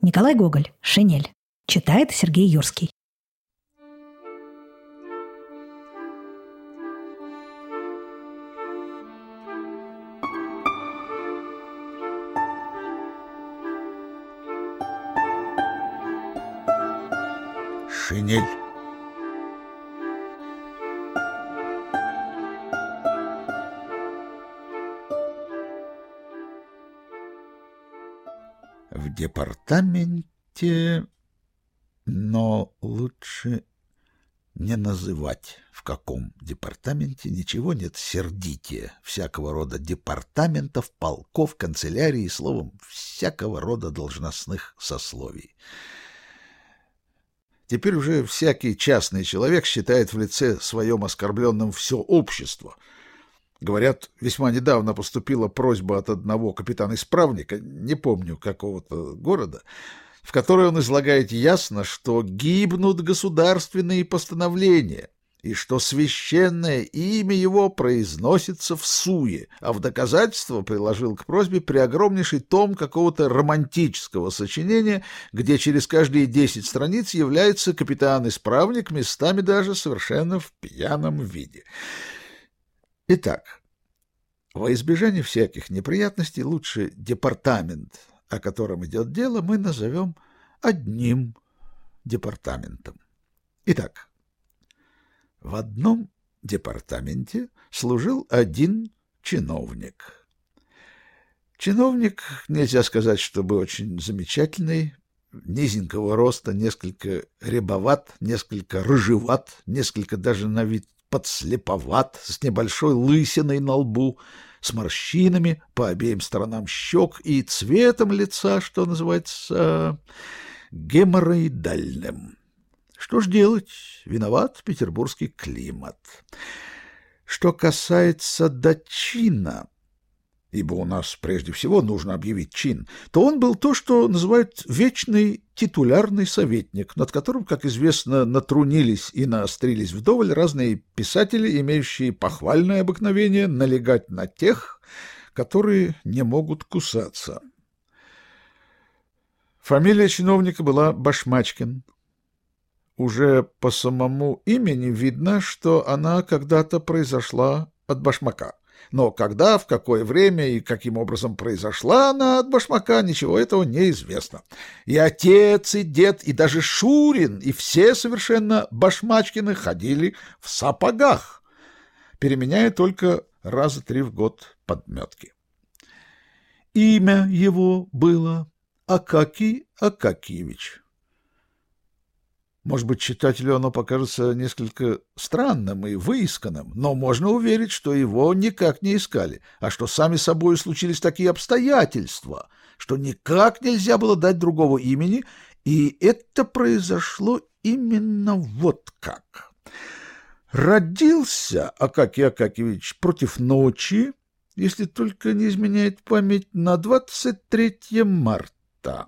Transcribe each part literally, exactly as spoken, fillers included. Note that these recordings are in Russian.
Николай Гоголь. «Шинель». Читает Сергей Юрский. Шинель. В департаменте, но лучше не называть, в каком департаменте. Ничего нет сердитее всякого рода департаментов, полков, канцелярий, словом, всякого рода должностных сословий. Теперь уже всякий частный человек считает в лице своем оскорбленным все общество. Говорят, весьма недавно поступила просьба от одного капитана-исправника, не помню какого-то города, в которой он излагает ясно, что гибнут государственные постановления и что священное имя его произносится в суе, а в доказательство приложил к просьбе преогромнейший том какого-то романтического сочинения, где через каждые десять страниц является капитан-исправник, местами даже совершенно в пьяном виде. Итак, во избежание всяких неприятностей лучше департамент, о котором идет дело, мы назовем одним департаментом. Итак, в одном департаменте служил один чиновник. Чиновник, нельзя сказать, чтобы очень замечательный, низенького роста, несколько рябоват, несколько рыжеват, несколько даже на вид подслеповат, с небольшой лысиной на лбу, с морщинами по обеим сторонам щек и цветом лица, что называется, геморроидальным. Что ж делать? Виноват петербургский климат. Что касается до чина, ибо у нас прежде всего нужно объявить чин, то он был то, что называют вечный титулярный советник, над которым, как известно, натрунились и наострились вдоволь разные писатели, имеющие похвальное обыкновение налегать на тех, которые не могут кусаться. Фамилия чиновника была Башмачкин. Уже по самому имени видно, что она когда-то произошла от башмака. Но когда, в какое время и каким образом произошла она от башмака, ничего этого не известно. И отец, и дед, и даже Шурин, и все совершенно Башмачкины ходили в сапогах, переменяя только раза три в год подметки. Имя его было Акакий Акакиевич. Может быть, читателю оно покажется несколько странным и выисканным, но можно уверить, что его никак не искали, а что сами собой случились такие обстоятельства, что никак нельзя было дать другого имени, и это произошло именно вот как. Родился Акакий Акакиевич против ночи, если только не изменяет память, на двадцать третье марта.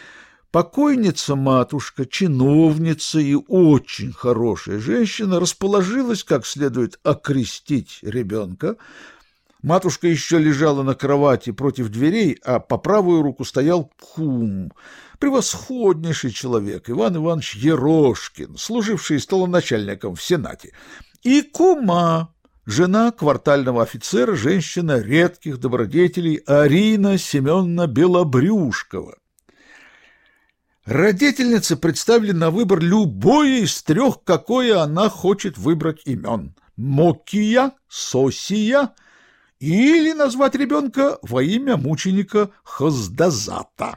Покойница-матушка, чиновница и очень хорошая женщина расположилась как следует окрестить ребенка. Матушка еще лежала на кровати против дверей, а по правую руку стоял кум, превосходнейший человек, Иван Иванович Ерошкин, служивший столоначальником в Сенате, и кума, жена квартального офицера, женщина редких добродетелей Арина Семеновна Белобрюшкова. Родительнице представили на выбор любое из трех, какое она хочет выбрать имен. Мокия, Сосия или назвать ребенка во имя мученика Хоздазата.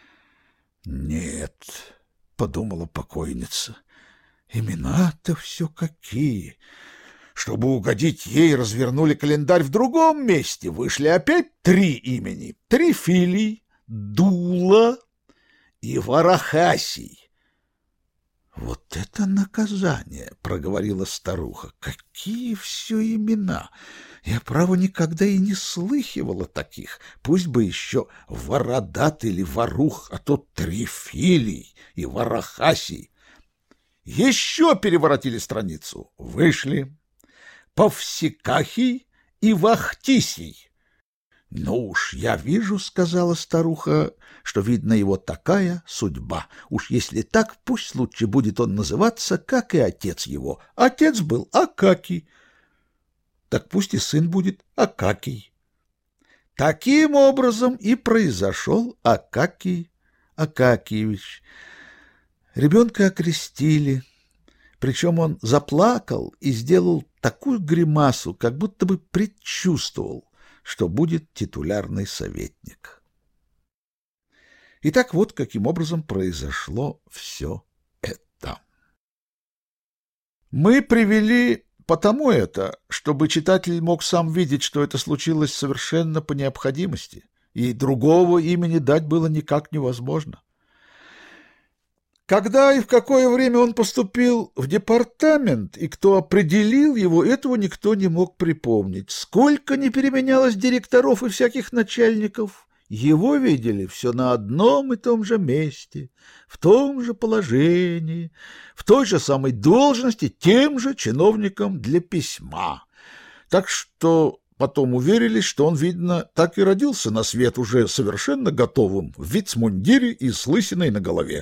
«Нет», — подумала покойница, — «имена-то все какие». Чтобы угодить ей, развернули календарь в другом месте. Вышли опять три имени. Трифилий, Дула и Варахасий. «Вот это наказание!» — проговорила старуха. «Какие все имена! Я, право, никогда и не слыхивала таких. Пусть бы еще Вородат или Ворух, а то Трифилий и Варахасий». Еще переворотили страницу. Вышли Повсекахий и Вахтисий. «Ну уж, я вижу, — сказала старуха, — что, видно, его такая судьба. Уж если так, пусть лучше будет он называться, как и отец его. Отец был Акакий, так пусть и сын будет Акакий». Таким образом и произошел Акакий Акакиевич. Ребенка окрестили, причем он заплакал и сделал такую гримасу, как будто бы предчувствовал, что будет титулярный советник. Итак, вот каким образом произошло все это. Мы привели потому это, чтобы читатель мог сам видеть, что это случилось совершенно по необходимости, и другого имени дать было никак невозможно. Когда и в какое время он поступил в департамент, и кто определил его, этого никто не мог припомнить. Сколько не переменялось директоров и всяких начальников, его видели все на одном и том же месте, в том же положении, в той же самой должности, тем же чиновником для письма. Так что потом уверились, что он, видно, так и родился на свет уже совершенно готовым, в вицмундире и с лысиной на голове.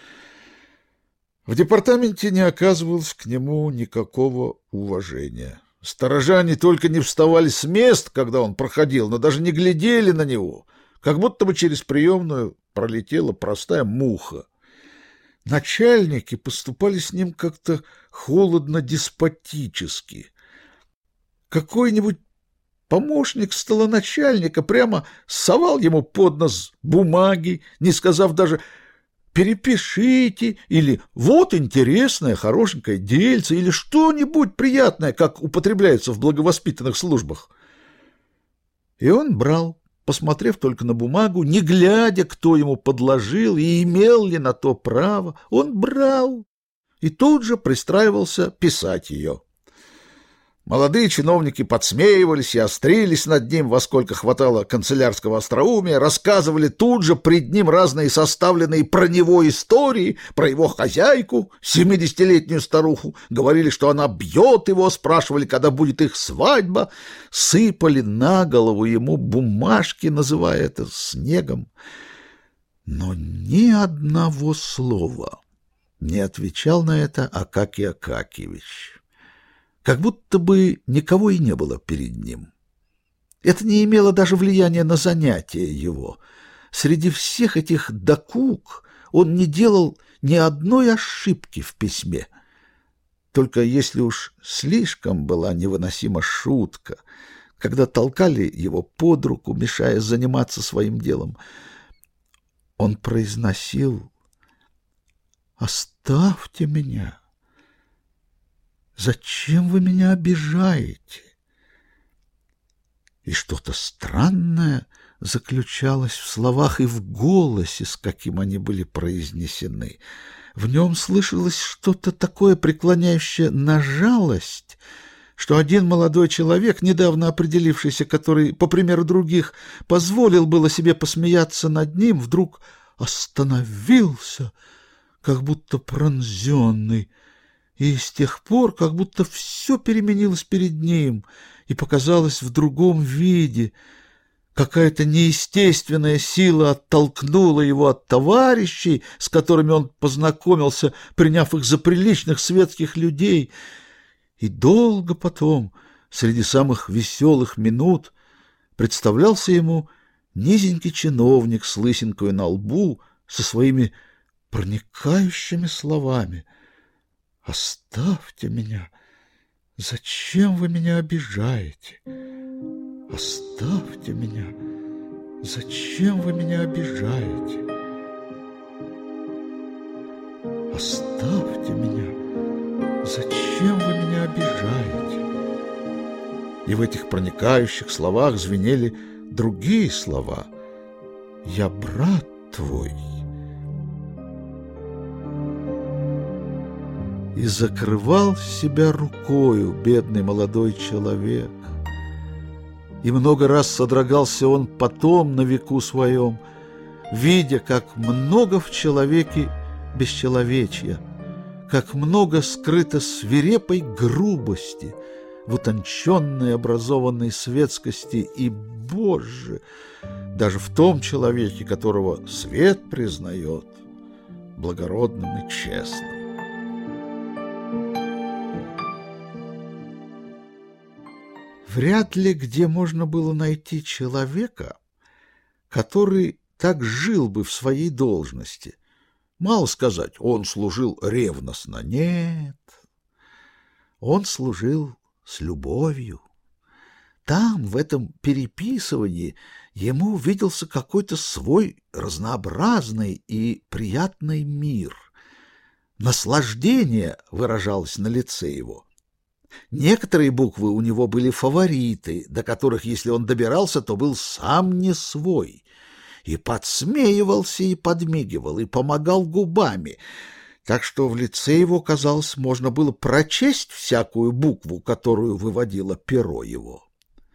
В департаменте не оказывалось к нему никакого уважения. Сторожане только не вставали с мест, когда он проходил, но даже не глядели на него, как будто бы через приемную пролетела простая муха. Начальники поступали с ним как-то холодно-деспотически. Какой-нибудь помощник столоначальника прямо совал ему под нос бумаги, не сказав даже «перепишите» или «вот интересное, хорошенькое дельце» или что-нибудь приятное, как употребляется в благовоспитанных службах. И он брал, посмотрев только на бумагу, не глядя, кто ему подложил и имел ли на то право, он брал и тут же пристраивался писать ее. Молодые чиновники подсмеивались и острились над ним, во сколько хватало канцелярского остроумия, рассказывали тут же пред ним разные составленные про него истории, про его хозяйку, семидесятилетнюю старуху, говорили, что она бьет его, спрашивали, когда будет их свадьба, сыпали на голову ему бумажки, называя это снегом. Но ни одного слова не отвечал на это Акакий Акакиевич. Как будто бы никого и не было перед ним. Это не имело даже влияния на занятия его. Среди всех этих докук он не делал ни одной ошибки в письме. Только если уж слишком была невыносима шутка, когда толкали его под руку, мешая заниматься своим делом, он произносил: «Оставьте меня! Зачем вы меня обижаете?» И что-то странное заключалось в словах и в голосе, с каким они были произнесены. В нем слышалось что-то такое, преклоняющее на жалость, что один молодой человек, недавно определившийся, который, по примеру других, позволил было себе посмеяться над ним, вдруг остановился, как будто пронзенный, и с тех пор как будто все переменилось перед ним и показалось в другом виде. Какая-то неестественная сила оттолкнула его от товарищей, с которыми он познакомился, приняв их за приличных светских людей. И долго потом, среди самых веселых минут, представлялся ему низенький чиновник с лысинкой на лбу, со своими проникающими словами: «Оставьте меня! Зачем вы меня обижаете? Оставьте меня! Зачем вы меня обижаете? Оставьте меня! Зачем вы меня обижаете?» И в этих проникающих словах звенели другие слова: «Я брат твой». И закрывал себя рукою бедный молодой человек. И много раз содрогался он потом на веку своем, видя, как много в человеке бесчеловечья, как много скрыто свирепой грубости в утонченной образованной светскости, и Боже, даже в том человеке, которого свет признает благородным и честным. Вряд ли где можно было найти человека, который так жил бы в своей должности. Мало сказать, он служил ревностно. Нет, он служил с любовью. Там, в этом переписывании, ему виделся какой-то свой разнообразный и приятный мир. Наслаждение выражалось на лице его. Некоторые буквы у него были фавориты, до которых, если он добирался, то был сам не свой. И подсмеивался, и подмигивал, и помогал губами, так что в лице его, казалось, можно было прочесть всякую букву, которую выводило перо его.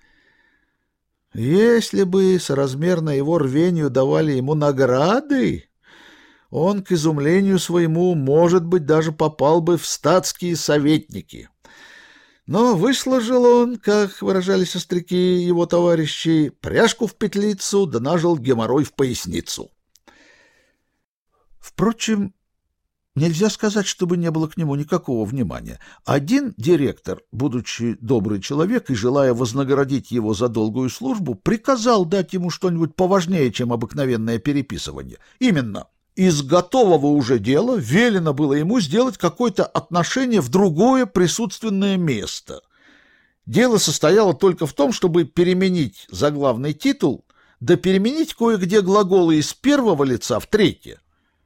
Если бы соразмерно его рвению давали ему награды, он, к изумлению своему, может быть, даже попал бы в статские советники. Но выслужил он, как выражались остряки его товарищи, пряжку в петлицу, да нажил геморрой в поясницу. Впрочем, нельзя сказать, чтобы не было к нему никакого внимания. Один директор, будучи добрый человек и желая вознаградить его за долгую службу, приказал дать ему что-нибудь поважнее, чем обыкновенное переписывание. Именно, из готового уже дела велено было ему сделать какое-то отношение в другое присутственное место. Дело состояло только в том, чтобы переменить заглавный титул, да переменить кое-где глаголы из первого лица в третье.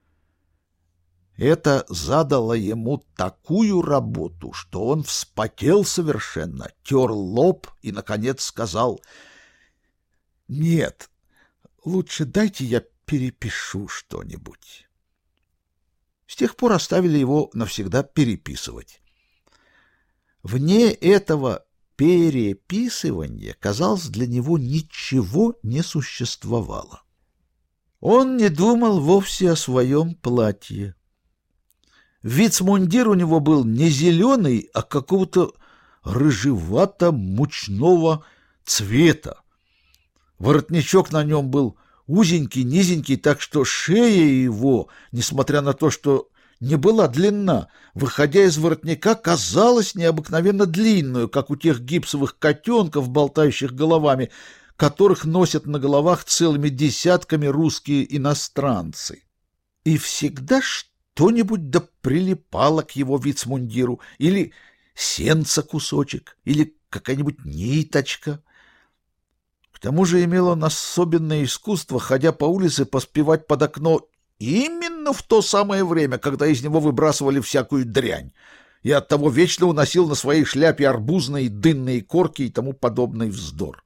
Это задало ему такую работу, что он вспотел совершенно, тер лоб и, наконец, сказал: «Нет, лучше дайте я перепишу что-нибудь». С тех пор оставили его навсегда переписывать. Вне этого переписывания, казалось, для него ничего не существовало. Он не думал вовсе о своем платье. Вицмундир у него был не зеленый, а какого-то рыжевато-мучного цвета. Воротничок на нем был узенький, низенький, так что шея его, несмотря на то, что не была длинна, выходя из воротника, казалась необыкновенно длинную, как у тех гипсовых котенков, болтающих головами, которых носят на головах целыми десятками русские иностранцы. И всегда что-нибудь да прилипало к его вицмундиру, или сенца кусочек, или какая-нибудь ниточка. К тому же имел он особенное искусство, ходя по улице, поспевать под окно именно в то самое время, когда из него выбрасывали всякую дрянь, и оттого вечно уносил на своей шляпе арбузные, дынные корки и тому подобный вздор.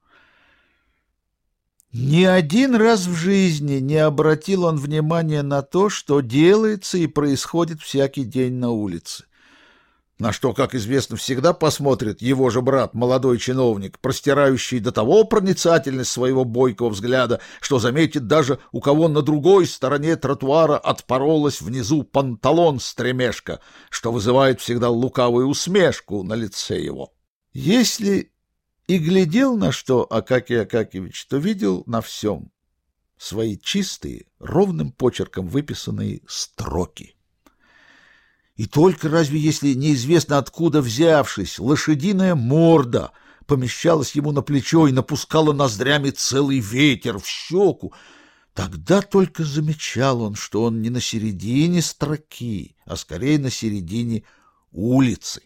Ни один раз в жизни не обратил он внимания на то, что делается и происходит всякий день на улице. На что, как известно, всегда посмотрит его же брат, молодой чиновник, простирающий до того проницательность своего бойкого взгляда, что заметит даже, у кого на другой стороне тротуара отпоролась внизу панталон-стремешка, что вызывает всегда лукавую усмешку на лице его. Если и глядел на что Акакий Акакевич, то видел на всем свои чистые, ровным почерком выписанные строки. И только разве если неизвестно откуда взявшись, лошадиная морда помещалась ему на плечо и напускала ноздрями целый ветер в щеку, тогда только замечал он, что он не на середине строки, а скорее на середине улицы.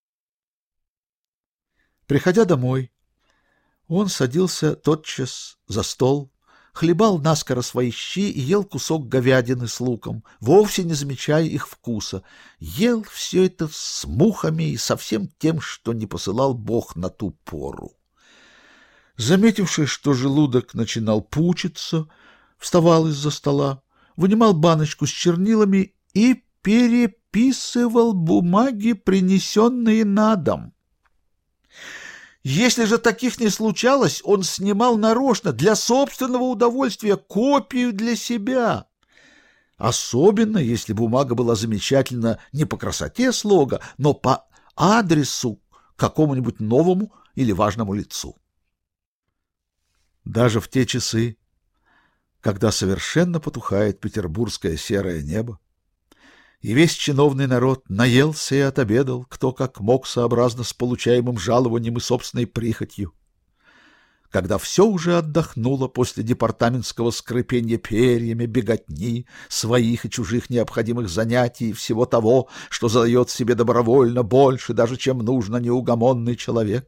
Приходя домой, он садился тотчас за стол, хлебал наскоро свои щи и ел кусок говядины с луком, вовсе не замечая их вкуса. Ел все это с мухами и со всем тем, что не посылал Бог на ту пору. Заметивши, что желудок начинал пучиться, вставал из-за стола, вынимал баночку с чернилами и переписывал бумаги, принесенные на дом. Если же таких не случалось, он снимал нарочно для собственного удовольствия копию для себя. Особенно, если бумага была замечательна не по красоте слога, но по адресу какому-нибудь новому или важному лицу. Даже в те часы, когда совершенно потухает петербургское серое небо, и весь чиновный народ наелся и отобедал, кто как мог, сообразно с получаемым жалованием и собственной прихотью, когда все уже отдохнуло после департаментского скрипенья перьями, беготни, своих и чужих необходимых занятий и всего того, что задает себе добровольно больше, даже чем нужно неугомонный человек,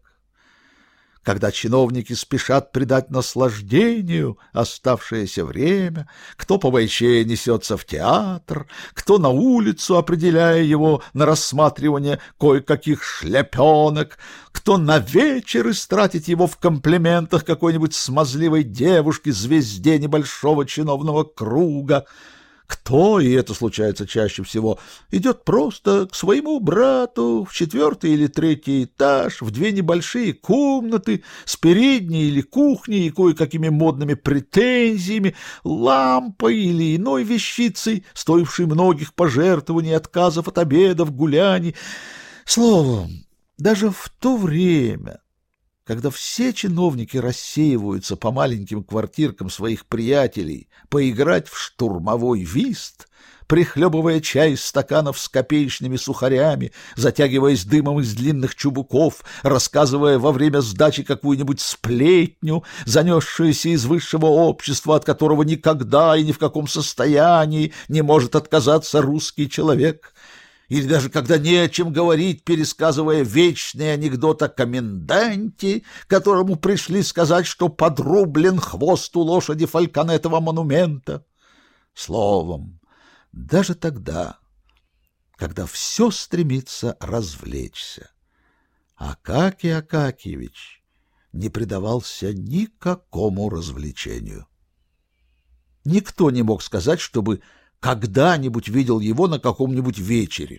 когда чиновники спешат придать наслаждению оставшееся время, кто по бойчее несется в театр, кто на улицу, определяя его на рассматривание кое-каких шляпенок, кто на вечер истратит его в комплиментах какой-нибудь смазливой девушке, звезде небольшого чиновного круга, кто, и это случается чаще всего, идет просто к своему брату в четвертый или третий этаж, в две небольшие комнаты с передней или кухней и кое-какими модными претензиями, лампой или иной вещицей, стоившей многих пожертвований, отказов от обедов, гуляний. Словом, даже в то время, когда все чиновники рассеиваются по маленьким квартиркам своих приятелей поиграть в штурмовой вист, прихлебывая чай из стаканов с копеечными сухарями, затягиваясь дымом из длинных чубуков, рассказывая во время сдачи какую-нибудь сплетню, занесшуюся из высшего общества, от которого никогда и ни в каком состоянии не может отказаться русский человек, или даже когда не о чем говорить, пересказывая вечный анекдот о коменданте, которому пришли сказать, что подрублен хвост у лошади Фальконетова монумента. Словом, даже тогда, когда все стремится развлечься, Акакий Акакиевич не предавался никакому развлечению. Никто не мог сказать, чтобы когда-нибудь видел его на каком-нибудь вечере.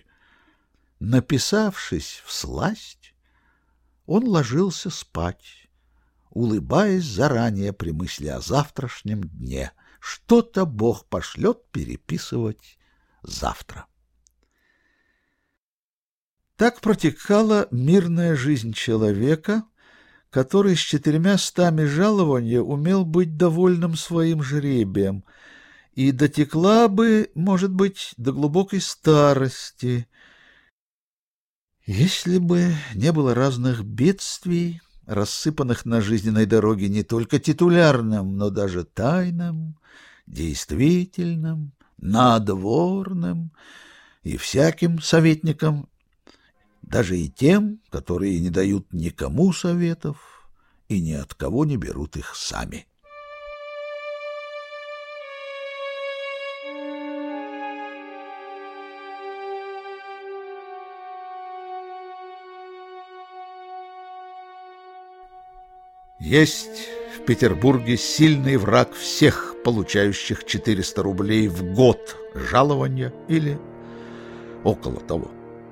Написавшись всласть, он ложился спать, улыбаясь заранее при мысли о завтрашнем дне. Что-то Бог пошлет переписывать завтра. Так протекала мирная жизнь человека, который с четырьмя стами жалования умел быть довольным своим жребием, и дотекла бы, может быть, до глубокой старости, если бы не было разных бедствий, рассыпанных на жизненной дороге не только титулярным, но даже тайным, действительным, надворным и всяким советникам, даже и тем, которые не дают никому советов и ни от кого не берут их сами. Есть в Петербурге сильный враг всех, получающих четыреста рублей в год жалования или около того.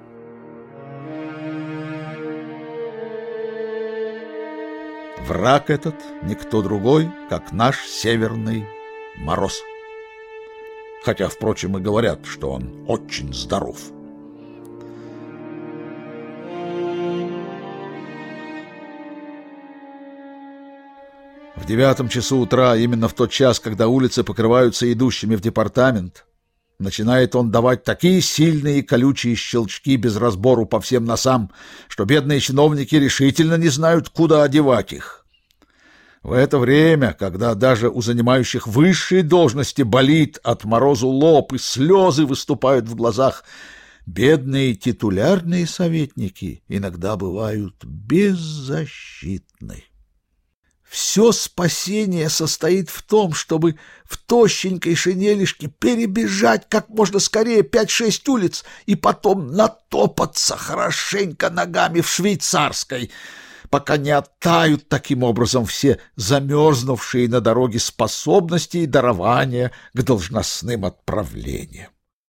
Враг этот никто другой, как наш северный мороз. Хотя, впрочем, и говорят, что он очень здоров. В девятом часу утра, именно в тот час, когда улицы покрываются идущими в департамент, начинает он давать такие сильные и колючие щелчки без разбору по всем носам, что бедные чиновники решительно не знают, куда одевать их. В это время, когда даже у занимающих высшие должности болит от морозу лоб и слезы выступают в глазах, бедные титулярные советники иногда бывают беззащитны. Все спасение состоит в том, чтобы в тощенькой шинелишке перебежать как можно скорее пять-шесть улиц и потом натопаться хорошенько ногами в швейцарской, пока не оттают таким образом все замерзнувшие на дороге способности и дарования к должностным отправлениям.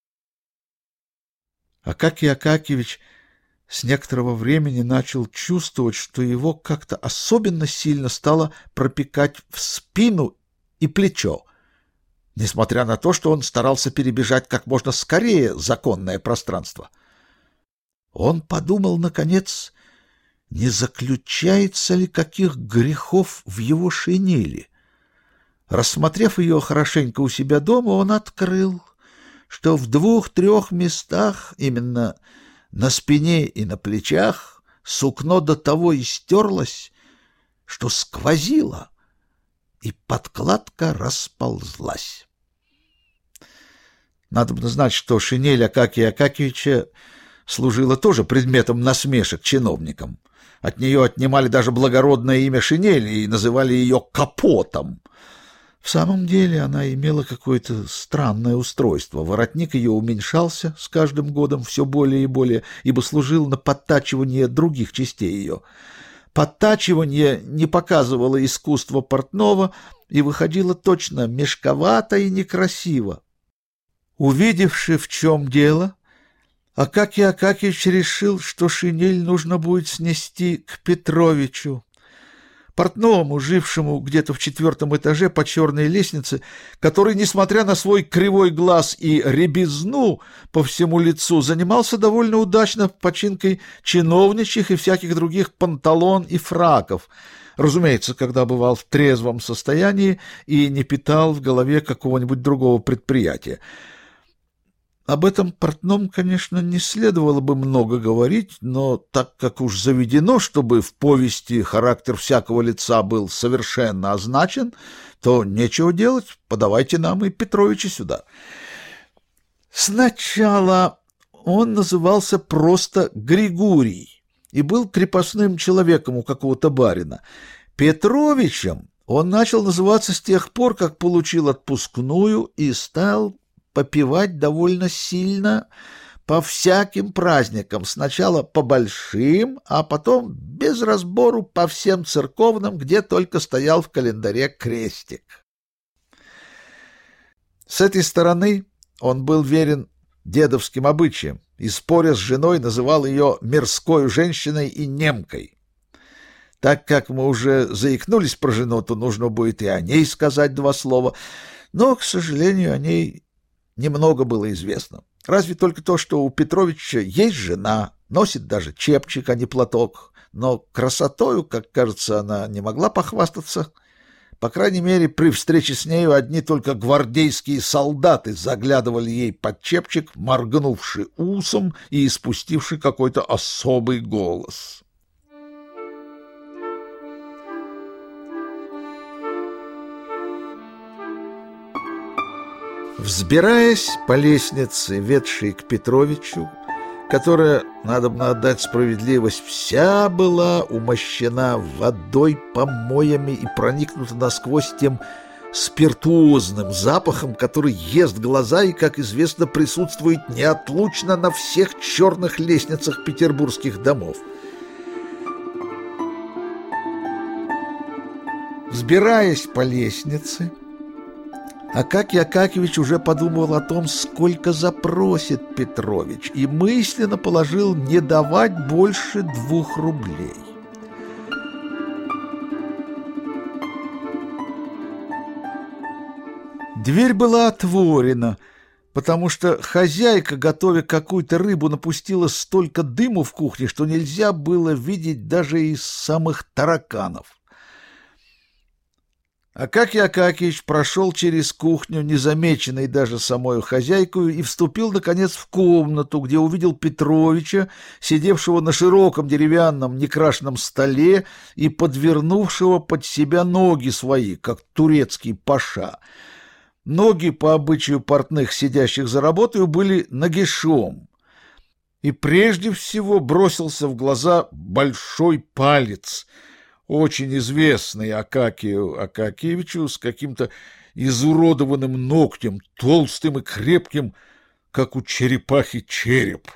Акакий Акакиевич с некоторого времени начал чувствовать, что его как-то особенно сильно стало пропекать в спину и плечо, несмотря на то, что он старался перебежать как можно скорее законное пространство. Он подумал, наконец, не заключается ли каких грехов в его шинели. Рассмотрев ее хорошенько у себя дома, он открыл, что в двух-трех местах, именно на спине и на плечах, сукно до того истерлось, что сквозило, и подкладка расползлась. Надо знать, что шинель Акакия Акакевича служила тоже предметом насмешек чиновникам. От нее отнимали даже благородное имя шинели и называли ее капотом. В самом деле она имела какое-то странное устройство. Воротник ее уменьшался с каждым годом все более и более, ибо служил на подтачивание других частей ее. Подтачивание не показывало искусство портного и выходило точно мешковато и некрасиво. Увидевши, в чем дело, Акакий Акакевич решил, что шинель нужно будет снести к Петровичу, портному, жившему где-то в четвертом этаже по черной лестнице, который, несмотря на свой кривой глаз и рябизну по всему лицу, занимался довольно удачно починкой чиновничьих и всяких других панталон и фраков, разумеется, когда бывал в трезвом состоянии и не питал в голове какого-нибудь другого предприятия. Об этом портном, конечно, не следовало бы много говорить, но так как уж заведено, чтобы в повести характер всякого лица был совершенно означен, то нечего делать, подавайте нам и Петровича сюда. Сначала он назывался просто Григорий и был крепостным человеком у какого-то барина. Петровичем он начал называться с тех пор, как получил отпускную и стал попивать довольно сильно по всяким праздникам, сначала по большим, а потом без разбору по всем церковным, где только стоял в календаре крестик. С этой стороны он был верен дедовским обычаям и, споря с женой, называл ее мирской женщиной и немкой. Так как мы уже заикнулись про жену, то нужно будет и о ней сказать два слова, но, к сожалению, о ней немного было известно. Разве только то, что у Петровича есть жена, носит даже чепчик, а не платок, но красотою, как кажется, она не могла похвастаться. По крайней мере, при встрече с нею одни только гвардейские солдаты заглядывали ей под чепчик, моргнувши усом и испустивши какой-то особый голос. Взбираясь по лестнице, ведшей к Петровичу, которая, надо бы отдать справедливость, вся была умощена водой, помоями и проникнута насквозь тем спиртуозным запахом, который ест глаза и, как известно, присутствует неотлучно на всех черных лестницах петербургских домов. Взбираясь по лестнице, Акакий Акакевич уже подумал о том, сколько запросит Петрович, и мысленно положил не давать больше двух рублей. Дверь была отворена, потому что хозяйка, готовя какую-то рыбу, напустила столько дыму в кухне, что нельзя было видеть даже из самых тараканов. Акакий Акакевич прошел через кухню, незамеченный даже самою хозяйкою, и вступил, наконец, в комнату, где увидел Петровича, сидевшего на широком деревянном некрашенном столе и подвернувшего под себя ноги свои, как турецкий паша. Ноги, по обычаю портных, сидящих за работой, были нагишом. И прежде всего бросился в глаза большой палец, очень известный Акакию Акакевичу, с каким-то изуродованным ногтем, толстым и крепким, как у черепахи череп.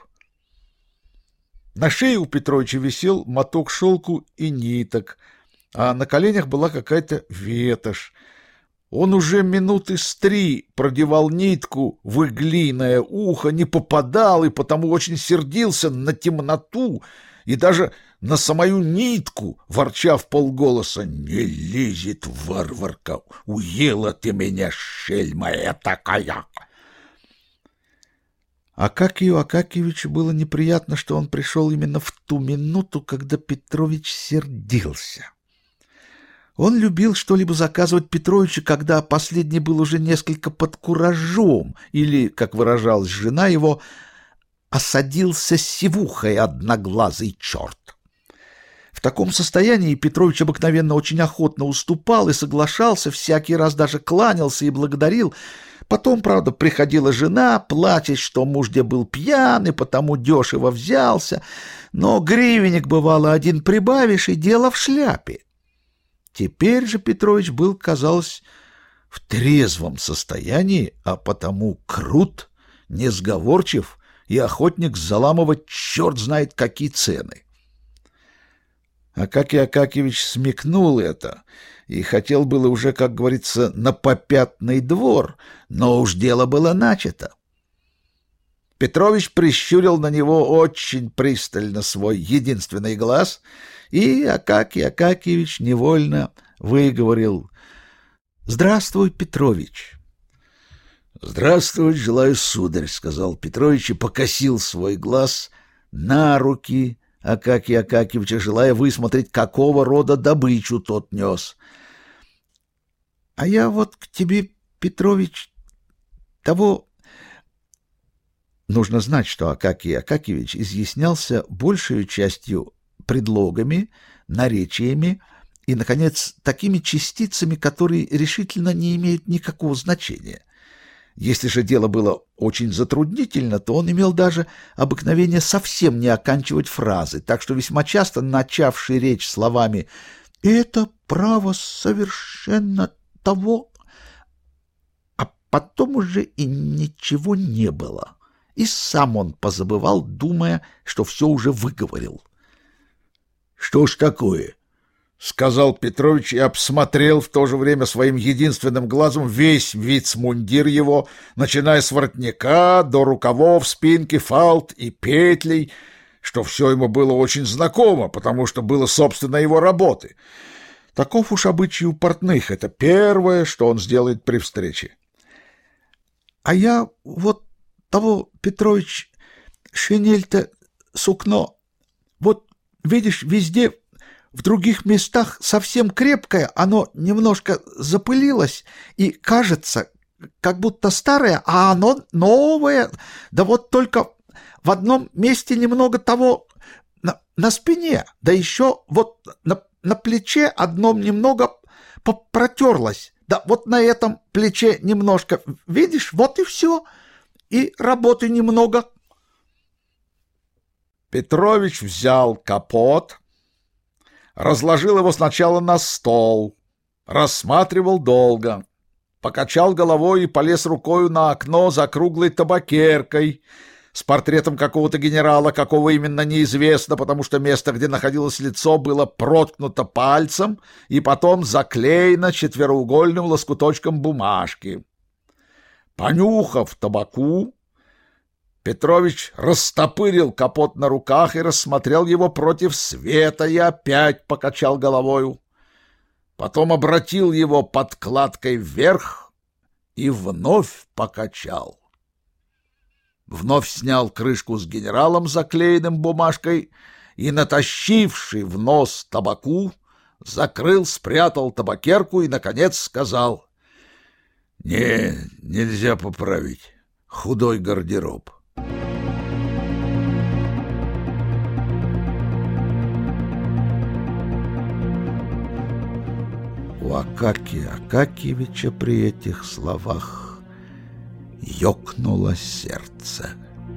На шее у Петровича висел моток шелку и ниток, а на коленях была какая-то ветошь. Он уже минуты с три продевал нитку в иглиное ухо, не попадал и потому очень сердился на темноту и даже на самую нитку, ворча в полголоса: «Не лезет, варварка, уела ты меня, шельма такая!» Акакию Акакьевичу было неприятно, что он пришел именно в ту минуту, когда Петрович сердился. Он любил что-либо заказывать Петровичу, когда последний был уже несколько под куражом, или, как выражалась жена его, осадился сивухой одноглазый черт. В таком состоянии Петрович обыкновенно очень охотно уступал и соглашался, всякий раз даже кланялся и благодарил. Потом, правда, приходила жена, плачась, что муж где был пьян и потому дешево взялся, но гривенник, бывало, один прибавишь, и дело в шляпе. Теперь же Петрович был, казалось, в трезвом состоянии, а потому крут, несговорчив и охотник заламывать черт знает какие цены. Акакий Акакьевич смекнул это и хотел было уже, как говорится, на попятный двор, но уж дело было начато. Петрович прищурил на него очень пристально свой единственный глаз, и Акакий Акакьевич невольно выговорил: «Здравствуй, Петрович». «Здравствовать желаю, сударь», — сказал Петрович и покосил свой глаз на руки Акакия Акакьевича, желая высмотреть, какого рода добычу тот нес. «А я вот к тебе, Петрович, того...» Нужно знать, что Акакий Акакьевич изъяснялся большей частью предлогами, наречиями и, наконец, такими частицами, которые решительно не имеют никакого значения. Если же дело было очень затруднительно, то он имел даже обыкновение совсем не оканчивать фразы, так что весьма часто, начавший речь словами «это право совершенно того», а потом уже и ничего не было, и сам он позабывал, думая, что все уже выговорил. «Что ж такое?» — сказал Петрович и обсмотрел в то же время своим единственным глазом весь вицмундир его, начиная с воротника до рукавов, спинки, фалт и петлей, что все ему было очень знакомо, потому что было собственно его работы. Таков уж обычай у портных, это первое, что он сделает при встрече. «А я вот того, Петрович, шинель-то сукно, вот видишь, везде... В других местах совсем крепкое, оно немножко запылилось и кажется, как будто старое, а оно новое. Да вот только в одном месте немного того на, на спине, да еще вот на, на плече одном немного протерлось. Да вот на этом плече немножко, видишь, вот и все, и работы немного». Петрович взял капот, разложил его сначала на стол, рассматривал долго, покачал головой и полез рукою на окно за круглой табакеркой с портретом какого-то генерала, какого именно неизвестно, потому что место, где находилось лицо, было проткнуто пальцем и потом заклеено четвероугольным лоскуточком бумажки. Понюхав табаку, Петрович растопырил капот на руках и рассмотрел его против света и опять покачал головою. Потом обратил его подкладкой вверх и вновь покачал. Вновь снял крышку с генералом, заклеенным бумажкой, и, натащивший в нос табаку, закрыл, спрятал табакерку и, наконец, сказал: «Не, нельзя поправить. Худой гардероб». У Акакия Акакьевича при этих словах ёкнуло сердце.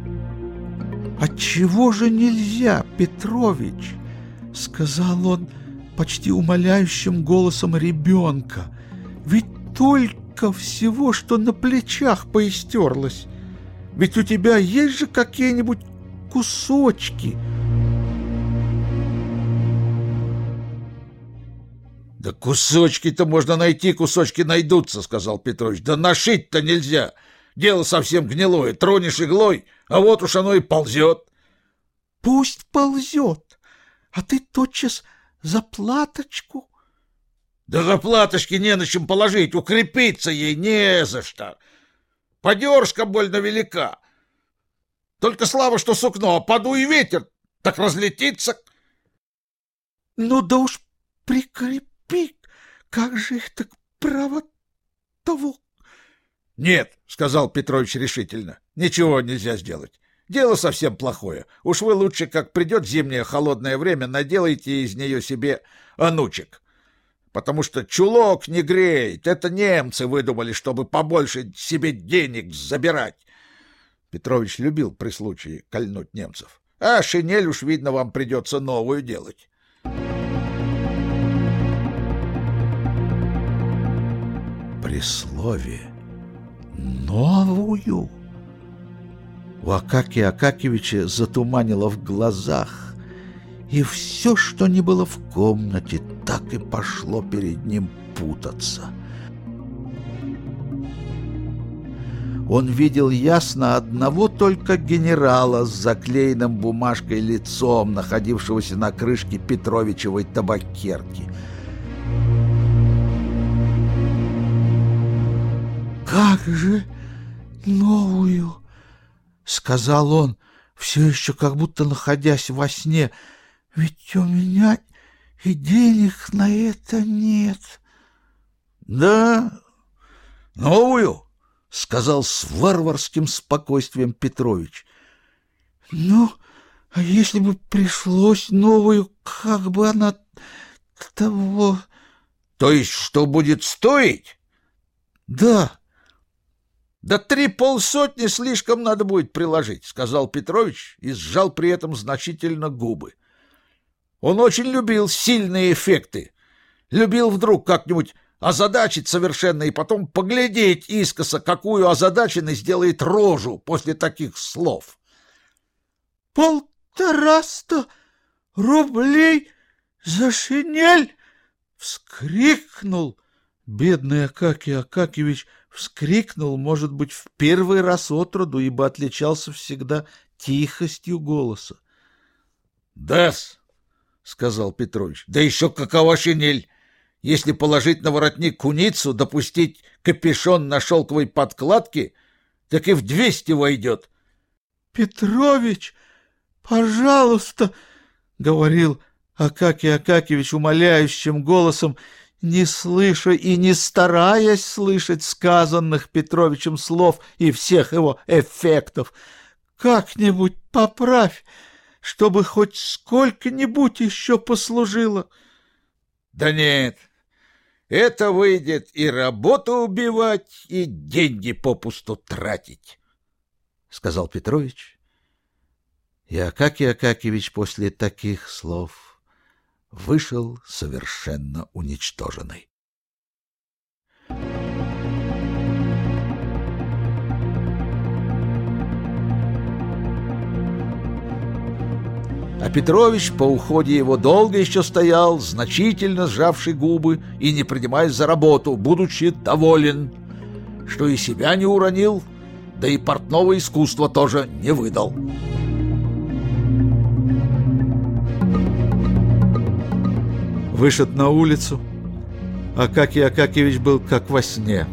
«Отчего же нельзя, Петрович?» — сказал он почти умоляющим голосом ребенка. «Ведь только всего, что на плечах поистерлось. Ведь у тебя есть же какие-нибудь кусочки». «Да кусочки-то можно найти, кусочки найдутся», — сказал Петрович. «Да нашить-то нельзя. Дело совсем гнилое. Тронешь иглой, а вот уж оно и ползет». «Пусть ползет, а ты тотчас заплаточку». «Да заплаточки не на чем положить, укрепиться ей не за что. Подержка больно велика. Только слава, что сукно, подуй ветер, так разлетится. Ну да уж прикрепи, как же их так право того. Нет, сказал Петрович решительно, ничего нельзя сделать. Дело совсем плохое. Уж вы лучше, как придет зимнее холодное время, наделайте из нее себе анучек. Потому что чулок не греет. Это немцы выдумали, чтобы побольше себе денег забирать. Петрович любил при случае кольнуть немцев. А шинель уж, видно, вам придется новую делать. При слове «новую» у Акакия Акакевича затуманило в глазах, и все, что не было в комнате, так и пошло перед ним путаться. Он видел ясно одного только генерала с заклеенным бумажкой лицом, находившегося на крышке Петровичевой табакерки. «Как же новую?» — сказал он, все еще как будто находясь во сне. «Ведь у меня и денег на это нет». «Да, новую?» — сказал с варварским спокойствием Петрович. «Ну, а если бы пришлось новую, как бы она того...» «То есть что будет стоить?» «Да». «Да три полсотни слишком надо будет приложить», — сказал Петрович и сжал при этом значительно губы. Он очень любил сильные эффекты, любил вдруг как-нибудь озадачить совершенно и потом поглядеть искоса, какую озадаченный сделает рожу после таких слов. «Полтораста рублей за шинель!» — вскрикнул бедный Акакий Акакевич. Вскрикнул, может быть, в первый раз отроду, ибо отличался всегда тихостью голоса. — Да-с, — сказал Петрович, — да еще какова шинель! Если положить на воротник куницу, допустить капюшон на шелковой подкладке, так и в двести войдет. — Петрович, пожалуйста, — говорил Акакий Акакевич умоляющим голосом, не слыша и не стараясь слышать сказанных Петровичем слов и всех его эффектов. «Как-нибудь поправь, чтобы хоть сколько-нибудь еще послужило». «Да нет, это выйдет и работу убивать, и деньги попусту тратить», — сказал Петрович. И Акакий Акакевич после таких слов вышел совершенно уничтоженный. А Петрович по уходе его долго еще стоял, значительно сжавший губы и не принимаясь за работу, будучи доволен, что и себя не уронил, да и портного искусства тоже не выдал. Вышед на улицу, Акакий Акакевич был как во сне.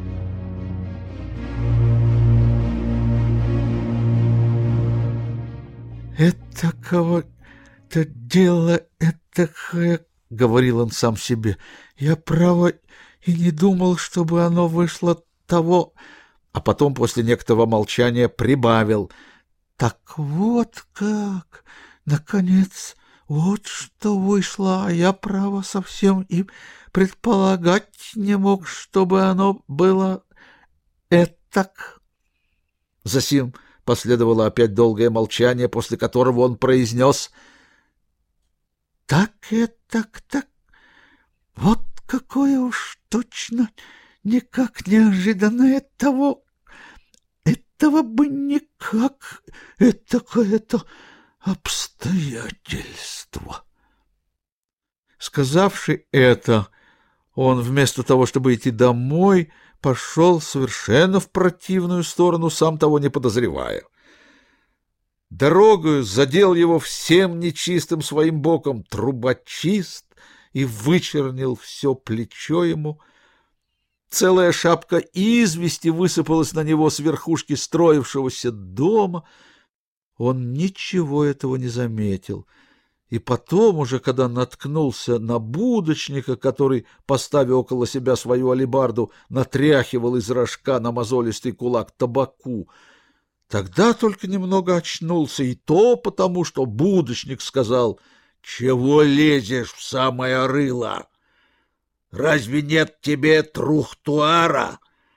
«Это кого-то дело этакое», — говорил он сам себе. «Я, право, и не думал, чтобы оно вышло того...» А потом после некоторого молчания прибавил: «Так вот как, наконец, вот что вышло, а я, право, совсем и предполагать не мог, чтобы оно было этак». Засим последовало опять долгое молчание, после которого он произнес: «Так этак, так, вот какое уж точно, никак неожиданное того, этого бы никак, этакое-то обстоятельство». Сказавши это, он вместо того, чтобы идти домой, пошел совершенно в противную сторону, сам того не подозревая. Дорогою задел его всем нечистым своим боком трубочист и вычернил все плечо ему. Целая шапка извести высыпалась на него с верхушки строившегося дома. Он ничего этого не заметил. И потом уже, когда наткнулся на будочника, который, поставив около себя свою алебарду, натряхивал из рожка на мозолистый кулак табаку, тогда только немного очнулся, и то потому, что будочник сказал: «Чего лезешь в самое рыло? Разве нет тебе трухтуара?»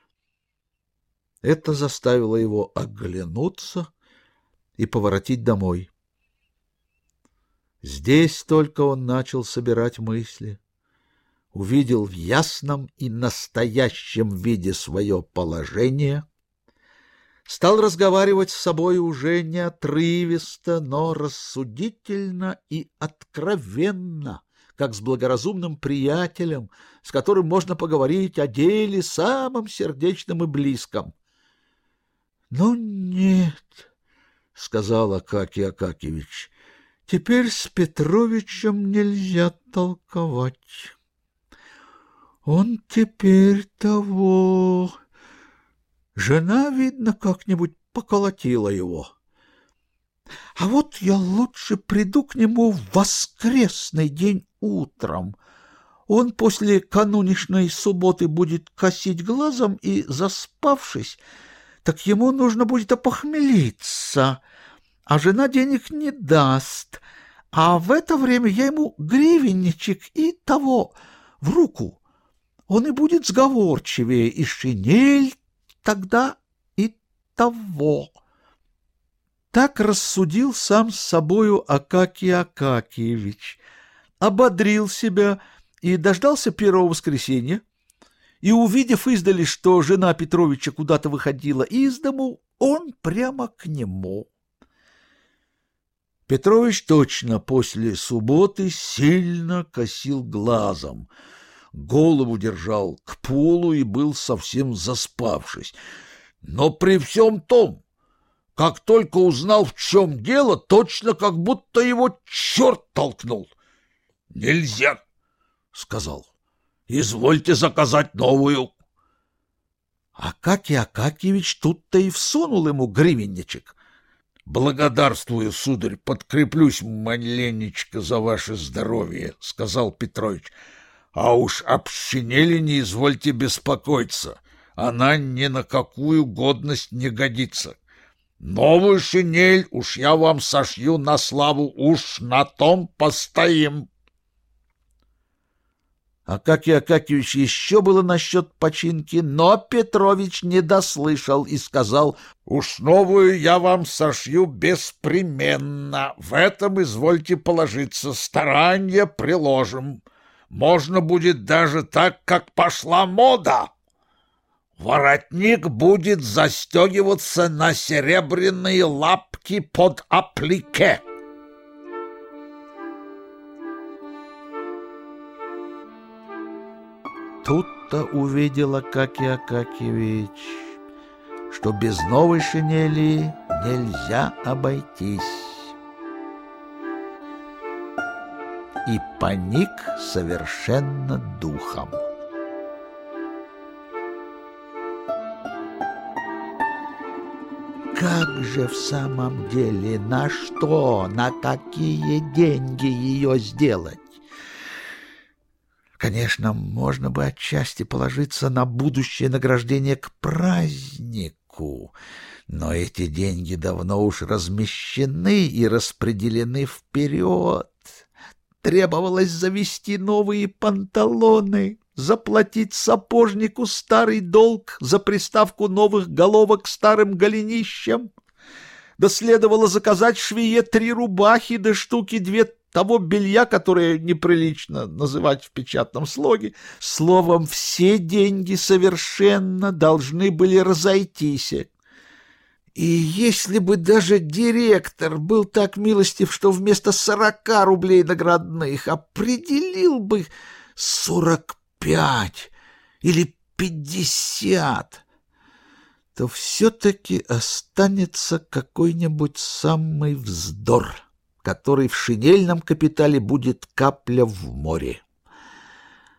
Это заставило его оглянуться и поворотить домой. Здесь только он начал собирать мысли, увидел в ясном и настоящем виде свое положение, стал разговаривать с собой уже не отрывисто, но рассудительно и откровенно, как с благоразумным приятелем, с которым можно поговорить о деле самом сердечном и близком. — Ну, нет, — сказал Акакий Акакевич, — теперь с Петровичем нельзя толковать. Он теперь того... Жена, видно, как-нибудь поколотила его. А вот я лучше приду к нему в воскресный день утром. Он после канунишной субботы будет косить глазом и, заспавшись, так ему нужно будет опохмелиться, а жена денег не даст, а в это время я ему гривенничек и того в руку. Он и будет сговорчивее, и шинель тогда и того. Так рассудил сам с собою Акакий Акакиевич, ободрил себя и дождался первого воскресенья, и, увидев издали, что жена Петровича куда-то выходила из дому, он прямо к нему. Петрович точно после субботы сильно косил глазом, голову держал к полу и был совсем заспавшись. Но при всем том, как только узнал, в чем дело, точно как будто его черт толкнул. — Нельзя, — сказал, — извольте заказать новую. Акакий Акакиевич тут-то и всунул ему гривенничек. — Благодарствую, сударь, подкреплюсь маленечко за ваше здоровье, — сказал Петрович. — А уж об шинели не извольте беспокоиться, она ни на какую годность не годится. Новую шинель уж я вам сошью на славу, уж на том постоим. Акакий Акакиевич еще было насчет починки, но Петрович не дослышал и сказал: — Уж новую я вам сошью беспременно, в этом извольте положиться, старанья приложим. Можно будет даже так, как пошла мода. Воротник будет застегиваться на серебряные лапки под аплике. Тут-то увидел Акакий Акакиевич, что без новой шинели нельзя обойтись, и поник совершенно духом. Как же в самом деле, на что, на какие деньги ее сделать? Конечно, можно бы отчасти положиться на будущее награждение к празднику, но эти деньги давно уж размещены и распределены вперед. Требовалось завести новые панталоны, заплатить сапожнику старый долг за приставку новых головок к старым голенищам. Да следовало заказать швее три рубахи да штуки две того белья, которое неприлично называть в печатном слоге. Словом, все деньги совершенно должны были разойтись. И если бы даже директор был так милостив, что вместо сорока рублей наградных определил бы сорок пять или пятьдесят, то все-таки останется какой-нибудь самый вздор, который в шинельном капитале будет капля в море.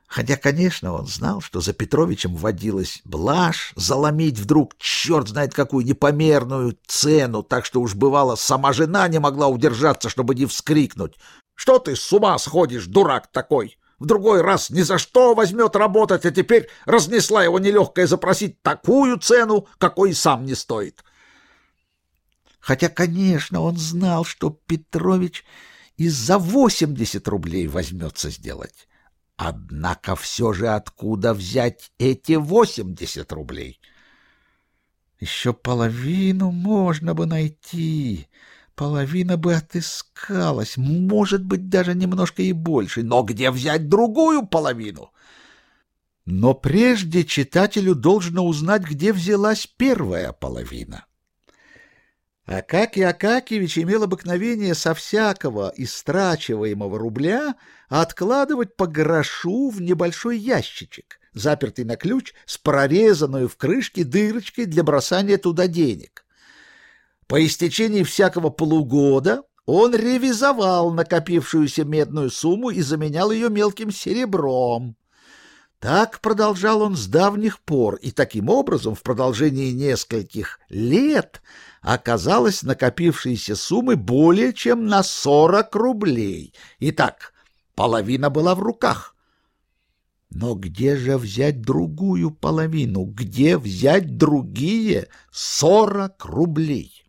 Хотя, конечно, он знал, что за Петровичем водилась блажь, заломить вдруг черт знает какую непомерную цену, так что уж бывало, сама жена не могла удержаться, чтобы не вскрикнуть: «Что ты с ума сходишь, дурак такой? В другой раз ни за что возьмет работать, а теперь разнесла его нелегкая запросить такую цену, какой и сам не стоит». Хотя, конечно, он знал, что Петрович и за восемьдесят рублей возьмется сделать. Однако все же откуда взять эти восемьдесят рублей? Еще половину можно бы найти, половина бы отыскалась, может быть, даже немножко и больше. Но где взять другую половину? Но прежде читателю должно узнать, где взялась первая половина. Акакий Акакиевич имел обыкновение со всякого истрачиваемого рубля откладывать по грошу в небольшой ящичек, запертый на ключ с прорезанной в крышке дырочкой для бросания туда денег. По истечении всякого полугода он ревизовал накопившуюся медную сумму и заменял ее мелким серебром. Так продолжал он с давних пор, и таким образом в продолжении нескольких лет оказалось накопившейся суммы более чем на сорок рублей. Итак, половина была в руках. Но где же взять другую половину? Где взять другие сорок рублей?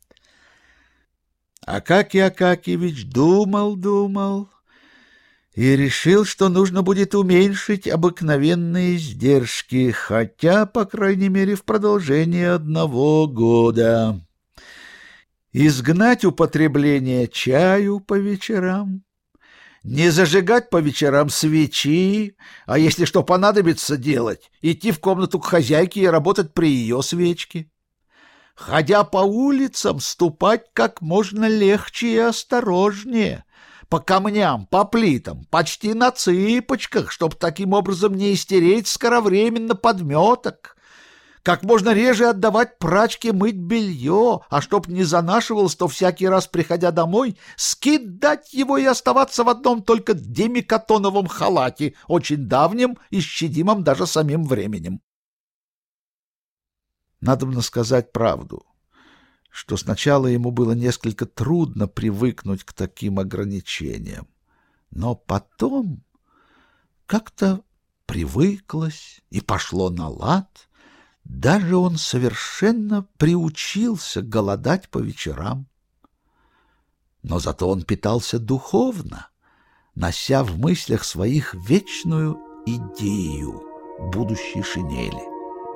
Акакий Акакиевич думал-думал и решил, что нужно будет уменьшить обыкновенные издержки, хотя, по крайней мере, в продолжении одного года. Изгнать употребление чаю по вечерам, не зажигать по вечерам свечи, а если что понадобится делать, идти в комнату к хозяйке и работать при ее свечке. Ходя по улицам, ступать как можно легче и осторожнее, по камням, по плитам, почти на цыпочках, чтобы таким образом не истереть скоровременно подметок. Как можно реже отдавать прачке мыть белье, а чтоб не занашивалось, то всякий раз, приходя домой, скидать его и оставаться в одном только демикатоновом халате, очень давнем и щадимом даже самим временем. Надобно сказать правду, что сначала ему было несколько трудно привыкнуть к таким ограничениям, но потом как-то привыклось и пошло на лад. Даже он совершенно приучился голодать по вечерам. Но зато он питался духовно, нося в мыслях своих вечную идею будущей шинели.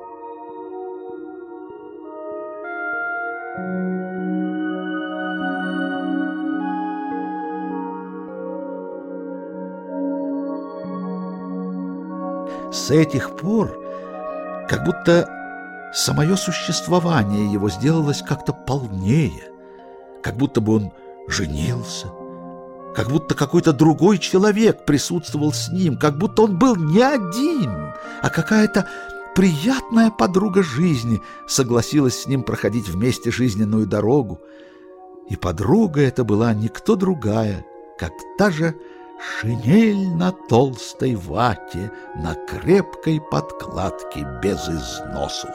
С этих пор как будто самое существование его сделалось как-то полнее, как будто бы он женился, как будто какой-то другой человек присутствовал с ним, как будто он был не один, а какая-то приятная подруга жизни согласилась с ним проходить вместе жизненную дорогу. И подруга эта была никто другая, как та же шинель на толстой вате, на крепкой подкладке без износу.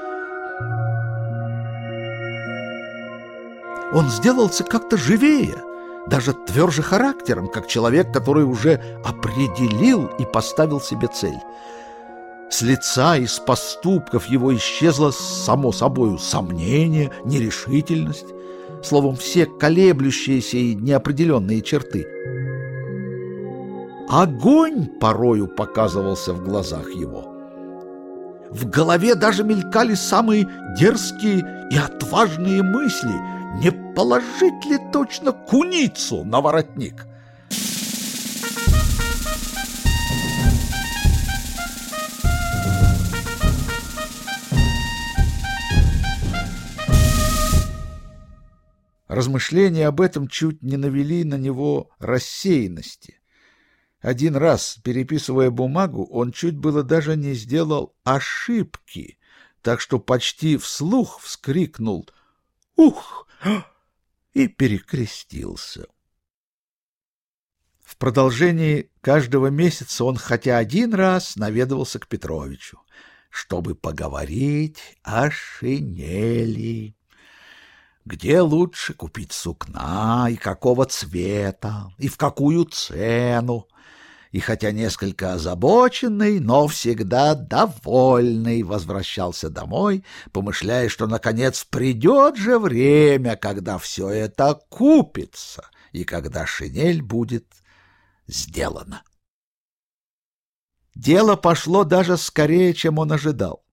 Он сделался как-то живее, даже тверже характером, как человек, который уже определил и поставил себе цель. С лица и с поступков его исчезло само собою сомнение, нерешительность, словом, все колеблющиеся и неопределенные черты. Огонь порою показывался в глазах его. В голове даже мелькали самые дерзкие и отважные мысли. Не положить ли точно куницу на воротник? Размышления об этом чуть не навели на него рассеянности. Один раз, переписывая бумагу, он чуть было даже не сделал ошибки, так что почти вслух вскрикнул «Ух!» и перекрестился. В продолжении каждого месяца он хотя один раз наведывался к Петровичу, чтобы поговорить о шинели. Где лучше купить сукна, и какого цвета, и в какую цену. И хотя несколько озабоченный, но всегда довольный, возвращался домой, помышляя, что, наконец, придет же время, когда все это купится, и когда шинель будет сделана. Дело пошло даже скорее, чем он ожидал.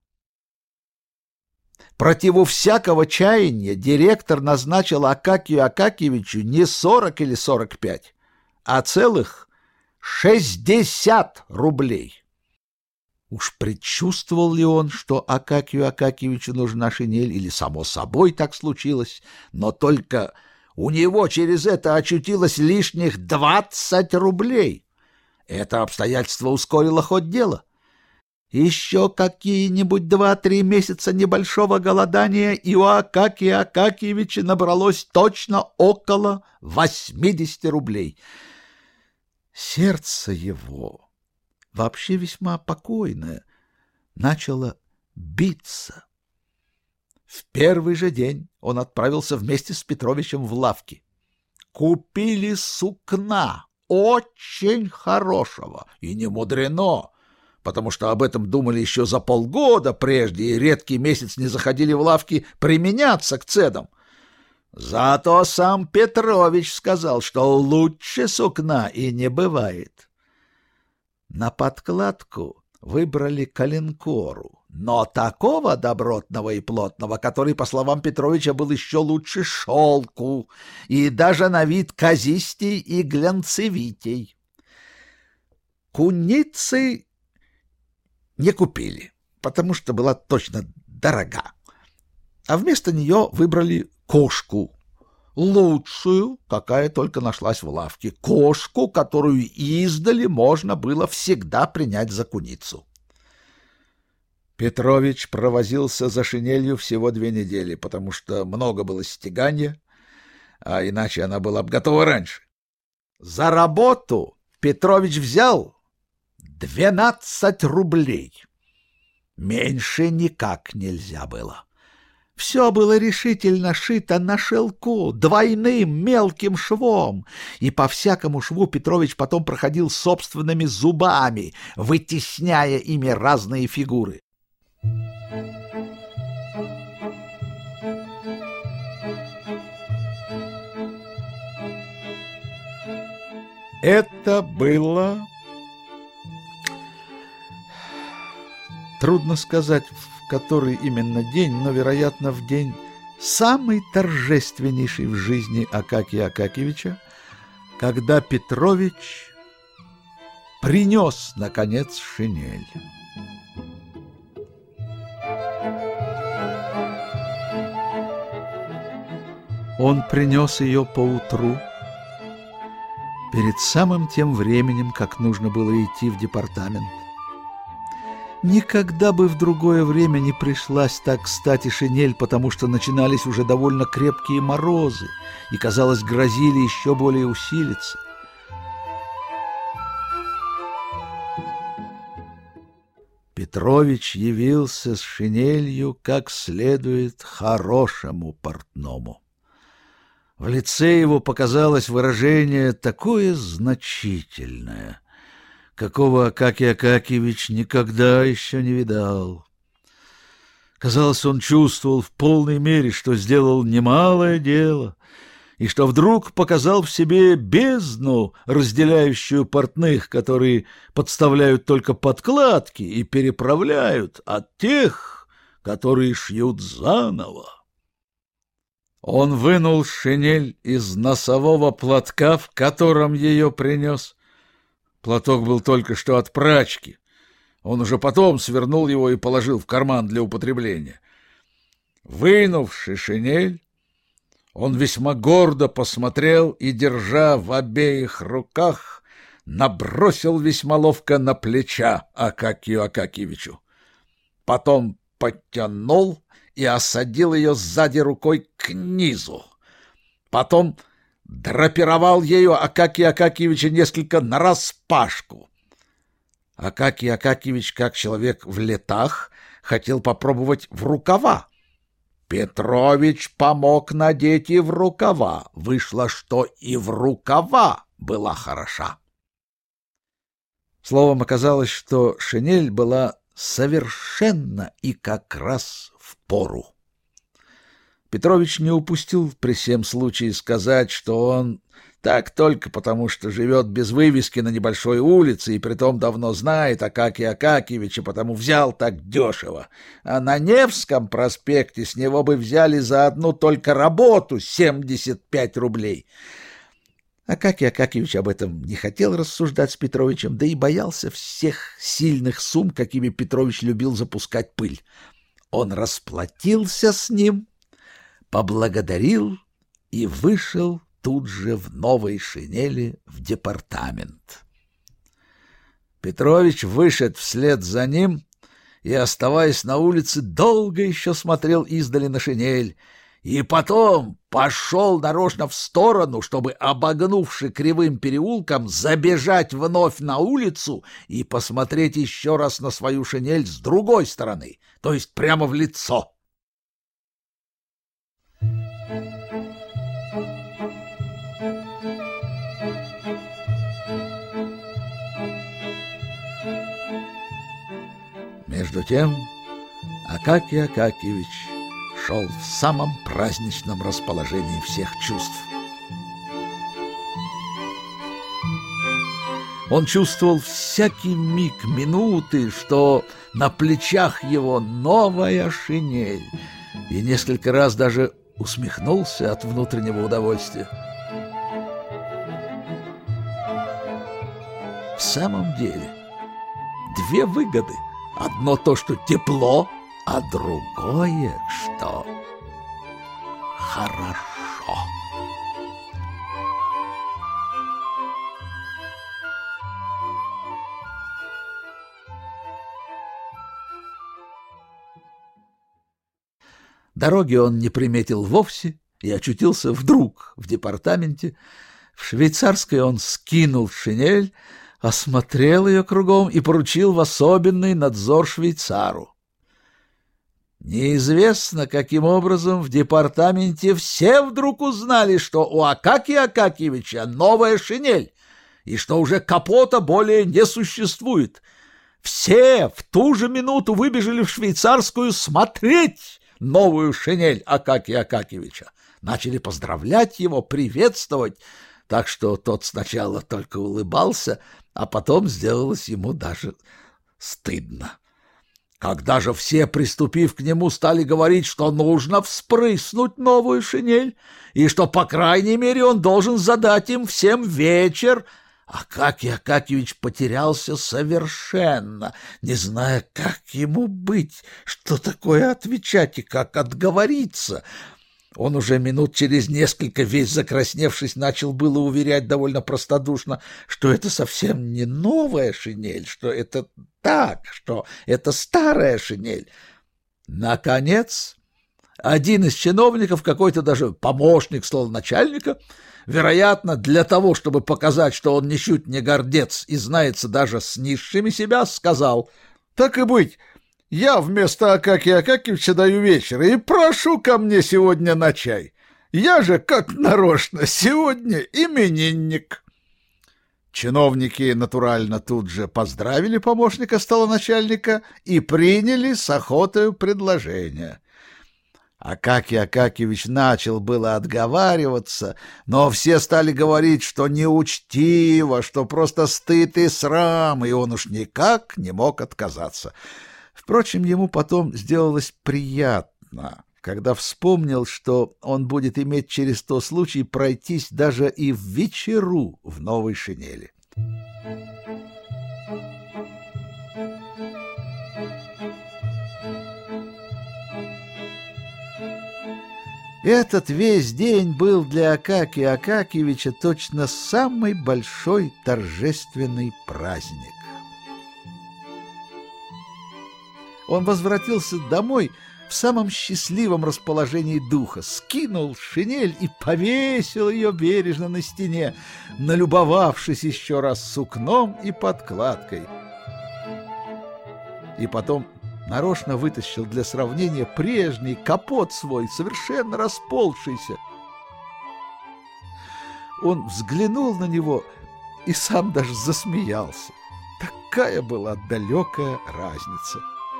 Противу всякого чаяния директор назначил Акакию Акакьевичу не сорок или сорок пять, а целых шестьдесят рублей. Уж предчувствовал ли он, что Акакию Акакьевичу нужна шинель, или само собой так случилось, но только у него через это очутилось лишних двадцать рублей. Это обстоятельство ускорило ход дела. Еще какие-нибудь два-три месяца небольшого голодания, и у Акакия Акакьевича набралось точно около восьмидесяти рублей. Сердце его, вообще весьма покойное, начало биться. В первый же день он отправился вместе с Петровичем в лавки. Купили сукна очень хорошего, и не мудрено, потому что об этом думали еще за полгода прежде, и редкий месяц не заходили в лавки применяться к ценам. Зато сам Петрович сказал, что лучше сукна и не бывает. На подкладку выбрали коленкору, но такого добротного и плотного, который, по словам Петровича, был еще лучше шелку и даже на вид казистей и глянцевитей. Куницы не купили, потому что была точно дорога, а вместо нее выбрали кошку, лучшую, какая только нашлась в лавке, кошку, которую издали можно было всегда принять за куницу. Петрович провозился за шинелью всего две недели, потому что много было стягания, а иначе она была бы готова раньше. За работу Петрович взял двенадцать рублей. Меньше никак нельзя было. Все было решительно шито на шелку, двойным мелким швом, и по всякому шву Петрович потом проходил собственными зубами, вытесняя ими разные фигуры. Это было... Трудно сказать, в который именно день, но, вероятно, в день самый торжественнейший в жизни Акакия Акакьевича, когда Петрович принес, наконец, шинель. Он принес ее поутру, перед самым тем временем, как нужно было идти в департамент. Никогда бы в другое время не пришлась так кстати шинель, потому что начинались уже довольно крепкие морозы и, казалось, грозили еще более усилиться. Петрович явился с шинелью как следует хорошему портному. В лице его показалось выражение такое значительное, какого Акакий Акакьевич никогда еще не видал. Казалось, он чувствовал в полной мере, что сделал немалое дело, и что вдруг показал в себе бездну, разделяющую портных, которые подставляют только подкладки и переправляют, от тех, которые шьют заново. Он вынул шинель из носового платка, в котором ее принес. Платок был только что от прачки. Он уже потом свернул его и положил в карман для употребления. Вынувши шинель, он весьма гордо посмотрел и, держа в обеих руках, набросил весьма ловко на плеча Акакию Акакьевичу. Потом подтянул и осадил ее сзади рукой к низу. Потом драпировал ею Акакия Акакиевича несколько нараспашку. Акакий Акакиевич, как человек в летах, хотел попробовать в рукава. Петрович помог надеть и в рукава. Вышло, что и в рукава была хороша. Словом, оказалось, что шинель была совершенно и как раз в пору. Петрович не упустил при всем случае сказать, что он так только потому, что живет без вывески на небольшой улице и притом давно знает Акакия Акакиевича, потому взял так дешево. А на Невском проспекте с него бы взяли за одну только работу семьдесят пять рублей. Акакий Акакиевич об этом не хотел рассуждать с Петровичем, да и боялся всех сильных сумм, какими Петрович любил запускать пыль. Он расплатился с ним, поблагодарил и вышел тут же в новой шинели в департамент. Петрович вышед вслед за ним и, оставаясь на улице, долго еще смотрел издали на шинель, и потом пошел нарочно в сторону, чтобы, обогнувши кривым переулком, забежать вновь на улицу и посмотреть еще раз на свою шинель с другой стороны, то есть прямо в лицо. Между тем Акакий Акакиевич шел в самом праздничном расположении всех чувств. Он чувствовал всякий миг минуты, что на плечах его новая шинель, и несколько раз даже усмехнулся от внутреннего удовольствия. В самом деле, две выгоды. Одно то, что тепло, а другое, что хорошо. Дороги он не приметил вовсе и очутился вдруг в департаменте. В швейцарской он скинул шинель, осмотрел ее кругом и поручил в особенный надзор швейцару. Неизвестно, каким образом в департаменте все вдруг узнали, что у Акакия Акакиевича новая шинель и что уже капота более не существует. Все в ту же минуту выбежали в швейцарскую смотреть новую шинель Акакия Акакиевича. Начали поздравлять его, приветствовать, так что тот сначала только улыбался, а потом сделалось ему даже стыдно. Когда же все, приступив к нему, стали говорить, что нужно вспрыснуть новую шинель и что, по крайней мере, он должен задать им всем вечер, Акакий Акакиевич потерялся совершенно, не зная, как ему быть, что такое отвечать и как отговориться. Он уже минут через несколько, весь закрасневшись, начал было уверять довольно простодушно, что это совсем не новая шинель, что это так, что это старая шинель. Наконец, один из чиновников, какой-то даже помощник столоначальника, вероятно, для того, чтобы показать, что он ничуть не гордец и знается даже с низшими себя, сказал: «Так и быть, я вместо Акакия Акакиевича даю вечер и прошу ко мне сегодня на чай. Я же, как нарочно, сегодня именинник». Чиновники натурально тут же поздравили помощника столоначальника и приняли с охотою предложение. Акакий Акакиевич начал было отговариваться, но все стали говорить, что неучтиво, что просто стыд и срам, и он уж никак не мог отказаться. Впрочем, ему потом сделалось приятно, когда вспомнил, что он будет иметь через то случай пройтись даже и в вечеру в новой шинели. Этот весь день был для Акакия Акакиевича точно самый большой торжественный праздник. Он возвратился домой в самом счастливом расположении духа, скинул шинель и повесил ее бережно на стене, налюбовавшись еще раз сукном и подкладкой. И потом нарочно вытащил для сравнения прежний капот свой, совершенно расползшийся. Он взглянул на него и сам даже засмеялся. Такая была далекая разница.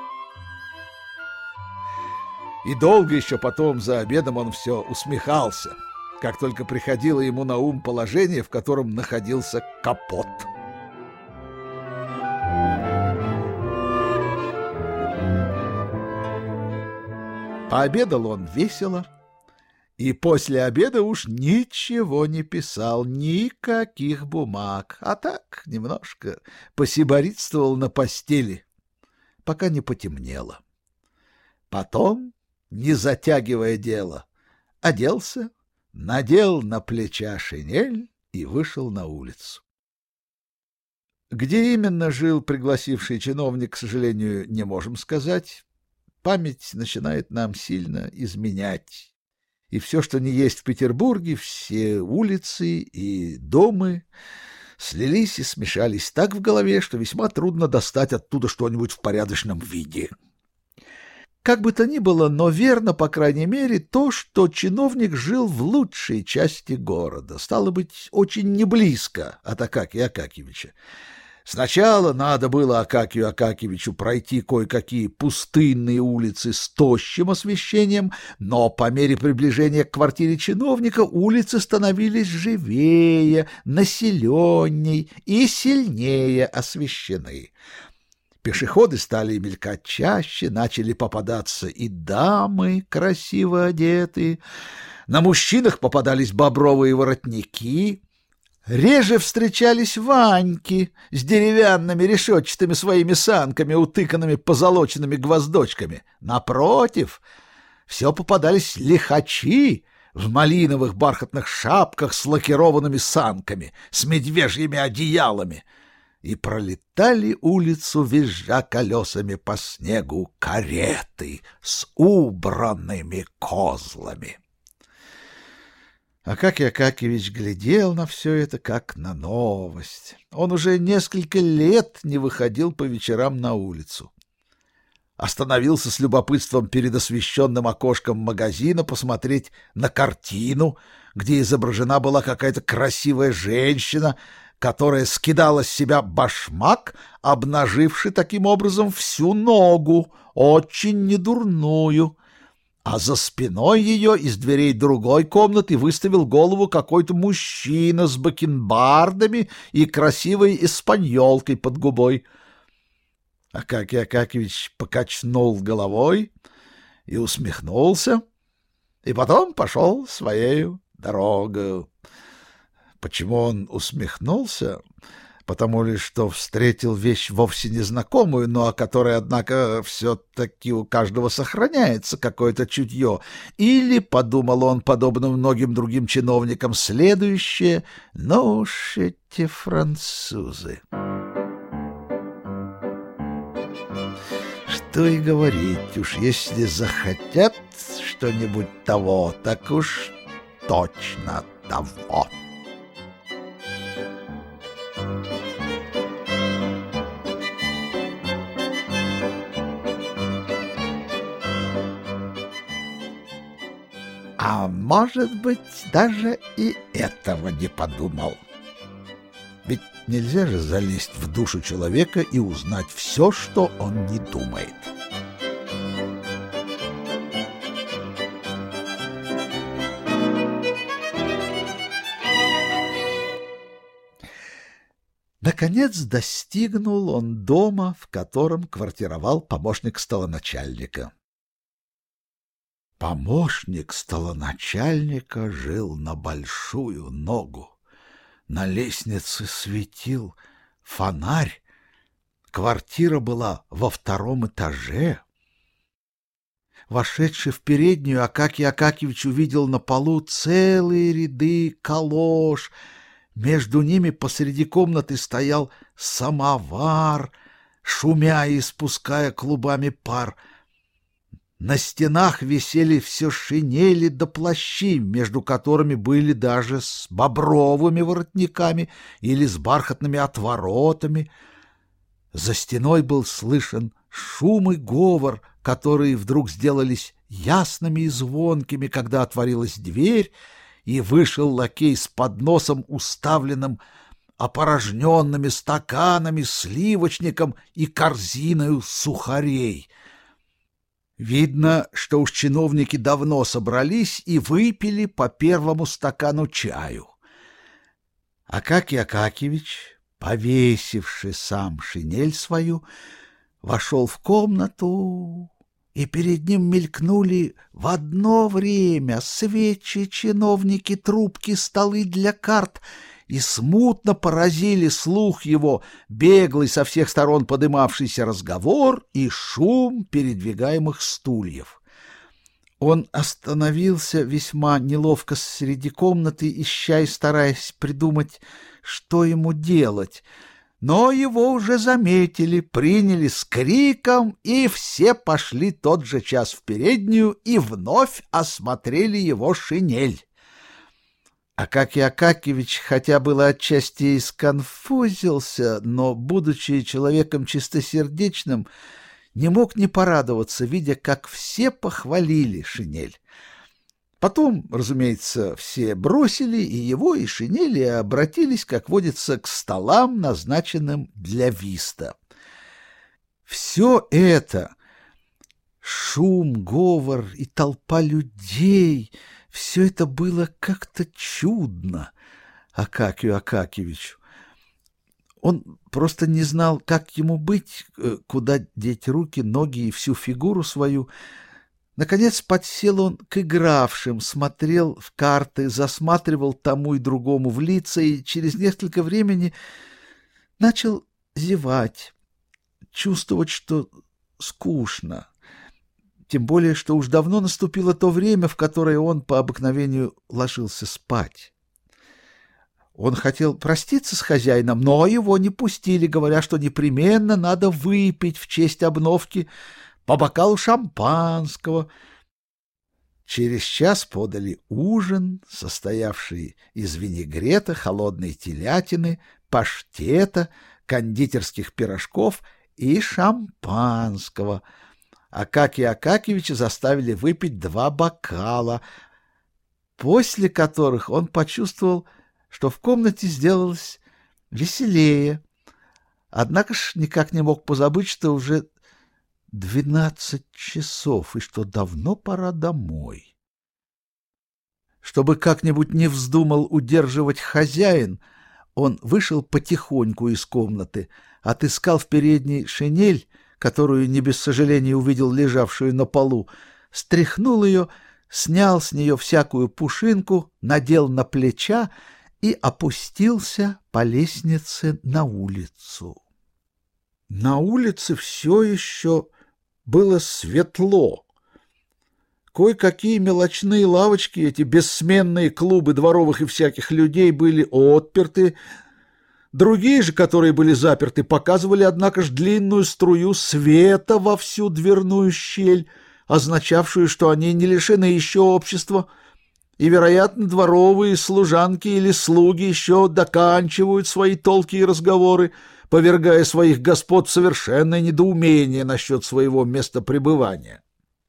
И долго еще потом за обедом он все усмехался, как только приходило ему на ум положение, в котором находился капот. Пообедал он весело, и после обеда уж ничего не писал, никаких бумаг, а так немножко посиборитствовал на постели, пока не потемнело. Потом, не затягивая дело, оделся, надел на плеча шинель и вышел на улицу. Где именно жил пригласивший чиновник, к сожалению, не можем сказать. Память начинает нам сильно изменять. И все, что не есть в Петербурге, все улицы и дома слились и смешались так в голове, что весьма трудно достать оттуда что-нибудь в порядочном виде. Как бы то ни было, но верно, по крайней мере, то, что чиновник жил в лучшей части города, стало быть, очень не близко от Акакия Акакьевича. Сначала надо было Акакию Акакьевичу пройти кое-какие пустынные улицы с тощим освещением, но по мере приближения к квартире чиновника улицы становились живее, населенней и сильнее освещены. Пешеходы стали мелькать чаще, начали попадаться и дамы, красиво одетые. На мужчинах попадались бобровые воротники. Реже встречались ваньки с деревянными решетчатыми своими санками, утыканными позолоченными гвоздочками. Напротив, все попадались лихачи в малиновых бархатных шапках с лакированными санками, с медвежьими одеялами, и пролетали улицу, визжа колесами по снегу, кареты с убранными козлами. Акакий Акакьевич глядел на все это как на новость. Он уже несколько лет не выходил по вечерам на улицу. Остановился с любопытством перед освещенным окошком магазина посмотреть на картину, где изображена была какая-то красивая женщина, которая скидала с себя башмак, обнаживший таким образом всю ногу, очень недурную. А за спиной ее из дверей другой комнаты выставил голову какой-то мужчина с бакенбардами и красивой испаньолкой под губой. Акакий Акакьевич покачнул головой и усмехнулся, и потом пошел своею дорогою. Почему он усмехнулся? Потому ли, что встретил вещь вовсе незнакомую, но о которой, однако, все-таки у каждого сохраняется какое-то чутье. Или, подумал он, подобно многим другим чиновникам, следующее: ну уж эти французы. Что и говорить, уж если захотят что-нибудь того, так уж точно того. А может быть, даже и этого не подумал. Ведь нельзя же залезть в душу человека и узнать все, что он не думает. Наконец достигнул он дома, в котором квартировал помощник столоначальника. Помощник столоначальника жил на большую ногу. На лестнице светил фонарь. Квартира была во втором этаже. Вошедший в переднюю, Акакий Акакьевич увидел на полу целые ряды калош. Между ними посреди комнаты стоял самовар, шумя и испуская клубами пар. На стенах висели все шинели да плащи, между которыми были даже с бобровыми воротниками или с бархатными отворотами. За стеной был слышен шум и говор, которые вдруг сделались ясными и звонкими, когда отворилась дверь, и вышел лакей с подносом, уставленным опорожненными стаканами, сливочником и корзиною сухарей. Видно, что уж чиновники давно собрались и выпили по первому стакану чаю. Акакий Акакьевич, повесивший сам шинель свою, вошел в комнату, и перед ним мелькнули в одно время свечи, чиновники, трубки, столы для карт, и смутно поразили слух его беглый со всех сторон подымавшийся разговор и шум передвигаемых стульев. Он остановился весьма неловко среди комнаты, ища и стараясь придумать, что ему делать, но его уже заметили, приняли с криком, и все пошли тот же час в переднюю и вновь осмотрели его шинель. Акакий Акакьевич, хотя было отчасти и сконфузился, но, будучи человеком чистосердечным, не мог не порадоваться, видя, как все похвалили шинель. Потом, разумеется, все бросили и его, и шинель, и обратились, как водится, к столам, назначенным для виста. Все это — шум, говор и толпа людей — все это было как-то чудно Акакию Акакьевичу. Он просто не знал, как ему быть, куда деть руки, ноги и всю фигуру свою. Наконец подсел он к игравшим, смотрел в карты, засматривал тому и другому в лица и через несколько времени начал зевать, чувствовать, что скучно. Тем более, что уж давно наступило то время, в которое он по обыкновению ложился спать. Он хотел проститься с хозяином, но его не пустили, говоря, что непременно надо выпить в честь обновки по бокалу шампанского. Через час подали ужин, состоявший из винегрета, холодной телятины, паштета, кондитерских пирожков и шампанского. Акакия Акакьевича заставили выпить два бокала, после которых он почувствовал, что в комнате сделалось веселее. Однако ж никак не мог позабыть, что уже двенадцать часов и что давно пора домой. Чтобы как-нибудь не вздумал удерживать хозяин, он вышел потихоньку из комнаты, отыскал в передней шинель, которую не без сожаления увидел лежавшую на полу, стряхнул ее, снял с нее всякую пушинку, надел на плеча и опустился по лестнице на улицу. На улице все еще было светло. Кое-какие мелочные лавочки, эти бессменные клубы дворовых и всяких людей, были отперты. Другие же, которые были заперты, показывали, однако ж, длинную струю света во всю дверную щель, означавшую, что они не лишены еще общества, и, вероятно, дворовые служанки или слуги еще доканчивают свои толки и разговоры, повергая своих господ в совершенное недоумение насчет своего места пребывания.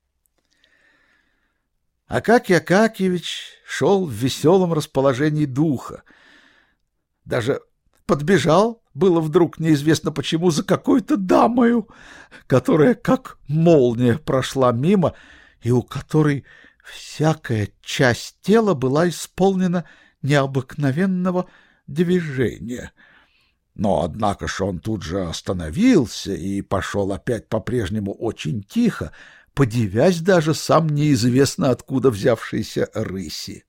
Акакий Акакьевич шел в веселом расположении духа. Даже подбежал было вдруг неизвестно почему за какой-то дамою, которая как молния прошла мимо и у которой всякая часть тела была исполнена необыкновенного движения. Но, однако ж, он тут же остановился и пошел опять по-прежнему очень тихо, подивясь даже сам неизвестно откуда взявшейся рыси.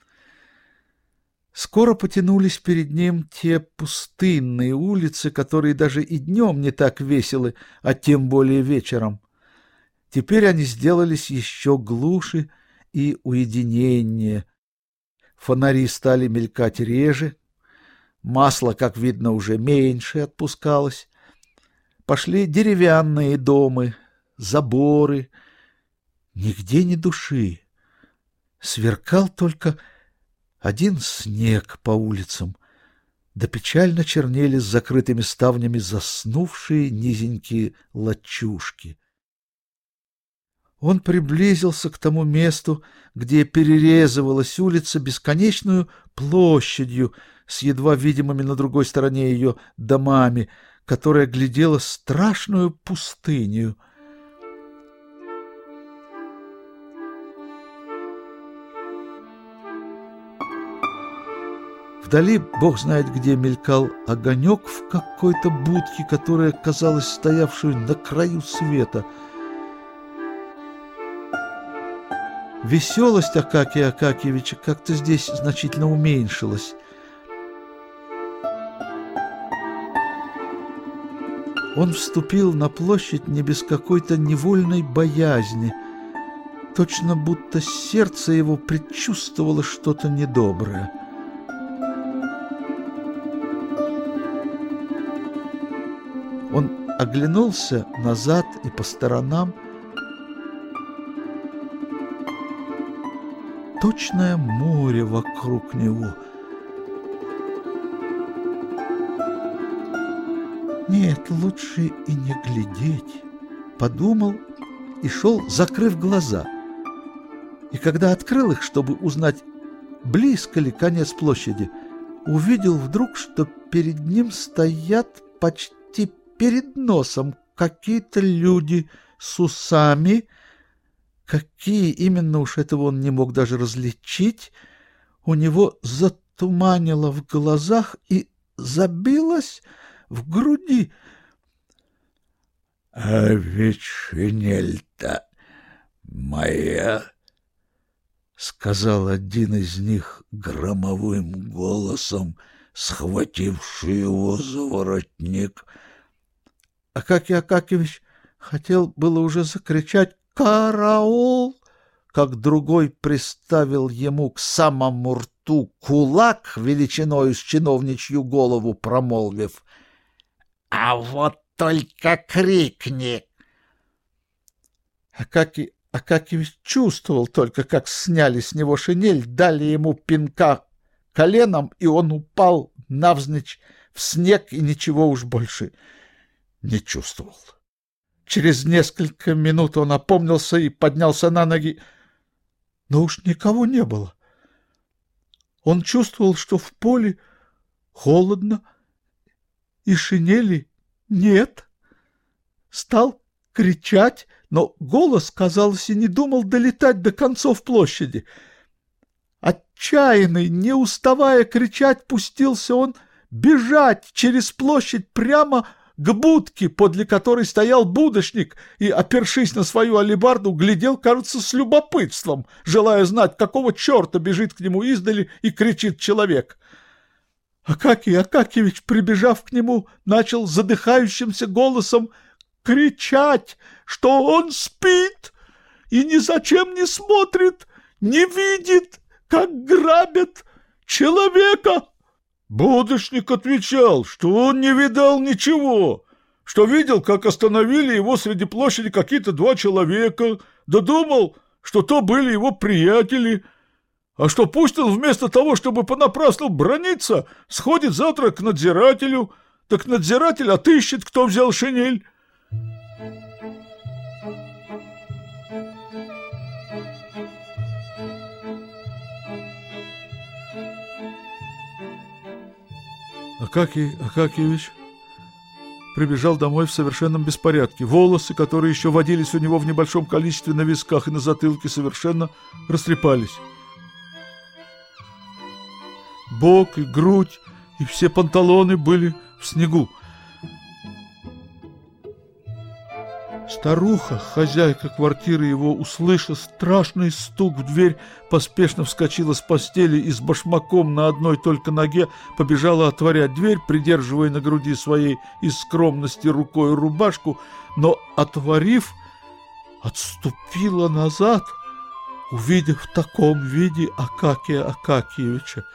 Скоро потянулись перед ним те пустынные улицы, которые даже и днем не так веселы, а тем более вечером. Теперь они сделались еще глуше и уединеннее. Фонари стали мелькать реже, масло, как видно, уже меньше отпускалось. Пошли деревянные дома, заборы, Нигде ни души. Сверкал только один снег по улицам, да печально чернели с закрытыми ставнями заснувшие низенькие лачушки. Он приблизился к тому месту, где перерезывалась улица бесконечную площадью с едва видимыми на другой стороне ее домами, которая глядела страшную пустыню. Вдали, бог знает где, мелькал огонек в какой-то будке, которая казалась стоявшей на краю света. Веселость Акакия Акакиевича как-то здесь значительно уменьшилась. Он вступил на площадь не без какой-то невольной боязни, точно будто сердце его предчувствовало что-то недоброе. Он оглянулся назад и по сторонам. Точное море вокруг него. Нет, лучше и не глядеть, подумал и шел, закрыв глаза. И когда открыл их, чтобы узнать, близко ли конец площади, увидел вдруг, что перед ним стоят почти перед носом какие-то люди с усами. Какие именно, уж этого он не мог даже различить. У него затуманило в глазах и забилось в груди. — А ведь шинель-то моя, — сказал один из них громовым голосом, схвативший его за воротник. Акакий Акакиевич хотел было уже закричать «Караул!», как другой приставил ему к самому рту кулак величиною с чиновничью голову, промолвив: «А вот только крикни!» Акакий Акакиевич чувствовал только, как сняли с него шинель, дали ему пинка коленом, и он упал навзничь в снег и ничего уж больше не чувствовал. Через несколько минут он опомнился и поднялся на ноги, но уж никого не было. Он чувствовал, что в поле холодно и шинели нет. Стал кричать, но голос, казалось, и не думал долетать до концов площади. Отчаянный, не уставая кричать, пустился он бежать через площадь прямо к будке, подле которой стоял будочник, и, опершись на свою алебарду, глядел, кажется, с любопытством, желая знать, какого черта бежит к нему издали и кричит человек. Акакий Акакиевич, прибежав к нему, начал задыхающимся голосом кричать, что он спит и ни зачем не смотрит, не видит, как грабят человека. Будочник отвечал, что он не видал ничего, что видел, как остановили его среди площади какие-то два человека, да думал, что то были его приятели, а что пусть он вместо того, чтобы понапрасну браниться, сходит завтра к надзирателю, так надзиратель отыщет, кто взял шинель. Акакий Акакиевич прибежал домой в совершенном беспорядке. Волосы, которые еще водились у него в небольшом количестве на висках и на затылке, совершенно растрепались. Бок и грудь и все панталоны были в снегу. Старуха, хозяйка квартиры его, услышав страшный стук в дверь, поспешно вскочила с постели и с башмаком на одной только ноге побежала отворять дверь, придерживая на груди своей из скромности рукой рубашку, но, отворив, отступила назад, увидев в таком виде Акакия Акакиевича.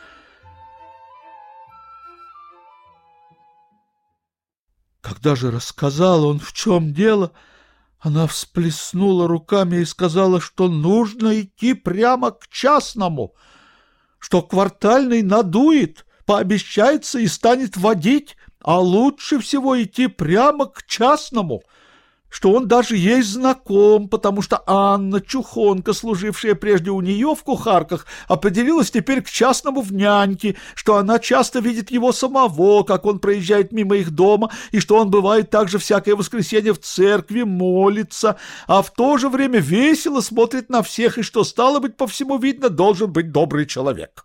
Когда же рассказал он, в чем дело, Она всплеснула руками и сказала, что нужно идти прямо к частному, что квартальный надует, пообещается и станет водить, а лучше всего идти прямо к частному, что он даже ей знаком, потому что Анна, чухонка, служившая прежде у нее в кухарках, определилась теперь к частному в няньке, что она часто видит его самого, как он проезжает мимо их дома, и что он бывает также всякое воскресенье в церкви, молится, а в то же время весело смотрит на всех, и что, стало быть, по всему видно, должен быть добрый человек.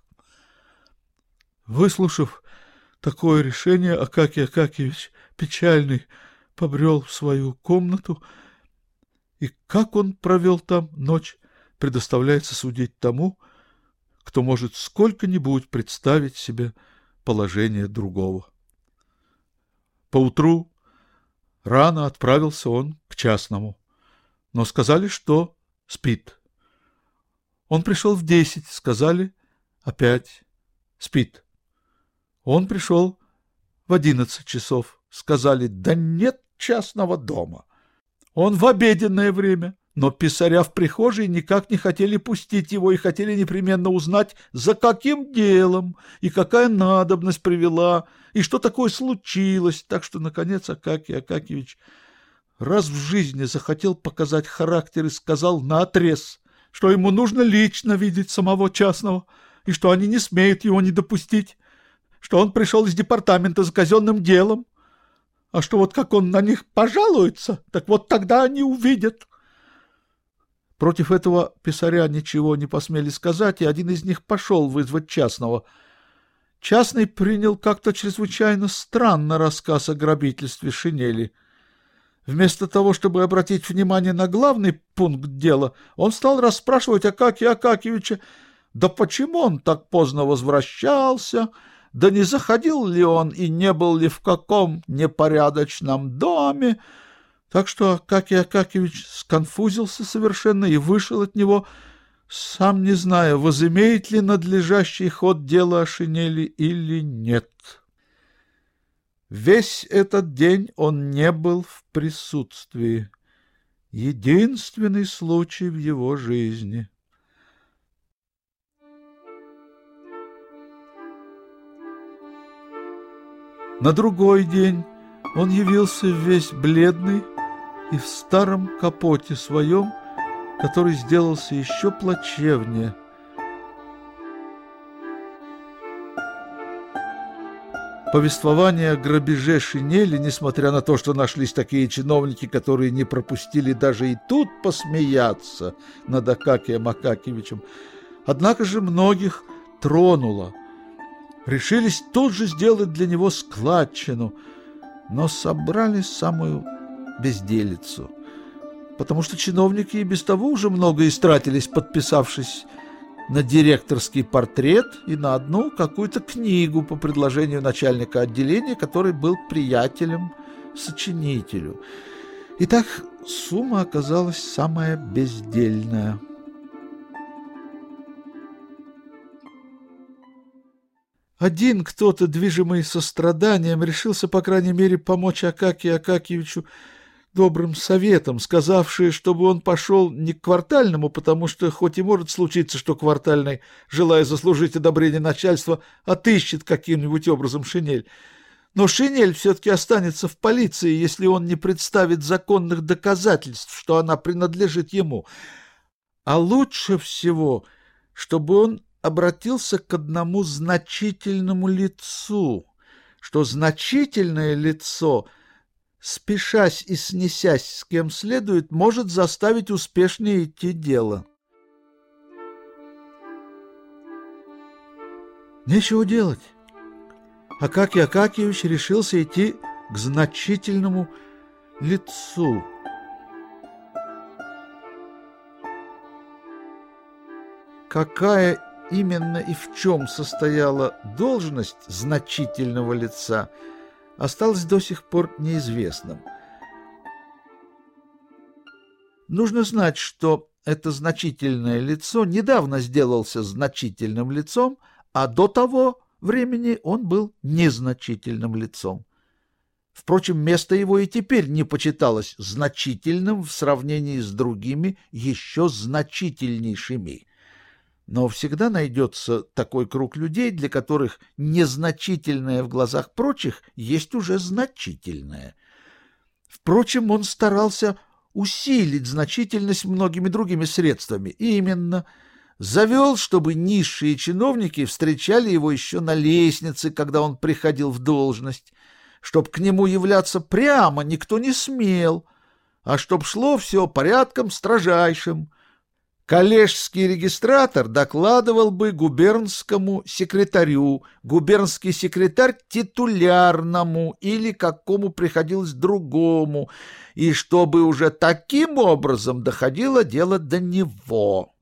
Выслушав такое решение, Акакий Акакиевич, печальный, побрел в свою комнату, и как он провел там ночь, предоставляется судить тому, кто может сколько-нибудь представить себе положение другого. Поутру рано отправился он к частному, но сказали, что спит. Он пришел в десять, сказали опять спит. Он пришел в одиннадцать часов, сказали, да нет частного дома. Он в обеденное время, но писаря в прихожей никак не хотели пустить его и хотели непременно узнать, за каким делом и какая надобность привела, и что такое случилось, так что, наконец, Акакий Акакиевич раз в жизни захотел показать характер и сказал наотрез, что ему нужно лично видеть самого частного, и что они не смеют его не допустить, что он пришел из департамента за казенным делом, а что вот как он на них пожалуется, так вот тогда они увидят. Против этого писаря ничего не посмели сказать, и один из них пошел вызвать частного. Частный принял как-то чрезвычайно странно рассказ о грабительстве шинели. Вместо того, чтобы обратить внимание на главный пункт дела, он стал расспрашивать Акакия Акакиевича, да почему он так поздно возвращался, да не заходил ли он и не был ли в каком непорядочном доме, так что Акакий Акакиевич сконфузился совершенно и вышел от него, сам не зная, возымеет ли надлежащий ход дела о шинели или нет. Весь этот день он не был в присутствии. Единственный случай в его жизни. На другой день он явился весь бледный и в старом капоте своем, который сделался еще плачевнее. Повествование о грабеже шинели, несмотря на то, что нашлись такие чиновники, которые не пропустили даже и тут посмеяться над Акакием Акакиевичем, однако же многих тронуло. Решились тут же сделать для него складчину, но собрали самую безделицу, потому что чиновники и без того уже много истратились, подписавшись на директорский портрет и на одну какую-то книгу по предложению начальника отделения, который был приятелем сочинителю. Итак, сумма оказалась самая бездельная. Один кто-то, движимый состраданием, решился, по крайней мере, помочь Акакию Акакиевичу добрым советом, сказавший, чтобы он пошел не к квартальному, потому что хоть и может случиться, что квартальный, желая заслужить одобрение начальства, отыщет каким-нибудь образом шинель, но шинель все-таки останется в полиции, если он не представит законных доказательств, что она принадлежит ему. А лучше всего, чтобы он обратился к одному значительному лицу, что значительное лицо, спешась и снесясь с кем следует, может заставить успешнее идти дело. Нечего делать. Акакий Акакиевич решился идти к значительному лицу. Какая именно и в чем состояла должность значительного лица, осталось до сих пор неизвестным. Нужно знать, что это значительное лицо недавно сделался значительным лицом, а до того времени он был незначительным лицом. Впрочем, место его и теперь не почиталось значительным в сравнении с другими еще значительнейшими. Но всегда найдется такой круг людей, для которых незначительное в глазах прочих есть уже значительное. Впрочем, он старался усилить значительность многими другими средствами. И именно завел, чтобы низшие чиновники встречали его еще на лестнице, когда он приходил в должность, чтоб к нему являться прямо никто не смел, а чтоб шло все порядком строжайшим. Коллежский регистратор докладывал бы губернскому секретарю, губернский секретарь титулярному или какому приходилось другому, и чтобы уже таким образом доходило дело до него.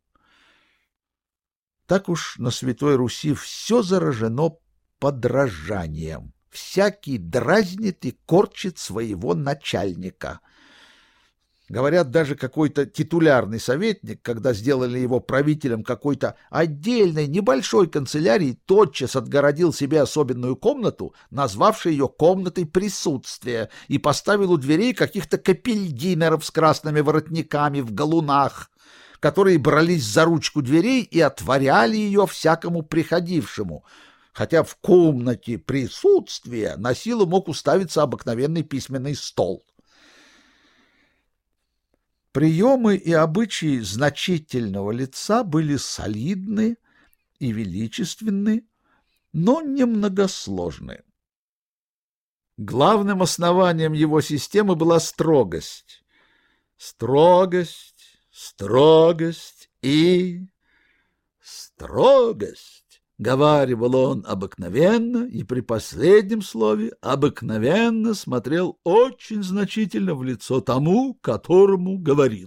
Так уж на Святой Руси все заражено подражанием. Всякий дразнит и корчит своего начальника. Говорят, даже какой-то титулярный советник, когда сделали его правителем какой-то отдельной небольшой канцелярии, тотчас отгородил себе особенную комнату, назвавший ее комнатой присутствия, и поставил у дверей каких-то капельдинеров с красными воротниками в галунах, которые брались за ручку дверей и отворяли ее всякому приходившему, хотя в комнате присутствия на силу мог уставиться обыкновенный письменный стол. Приемы и обычаи значительного лица были солидны и величественны, но немногосложны. Главным основанием его системы была строгость. Строгость, строгость и строгость. Говаривал он обыкновенно, и при последнем слове обыкновенно смотрел очень значительно в лицо тому, которому говорил.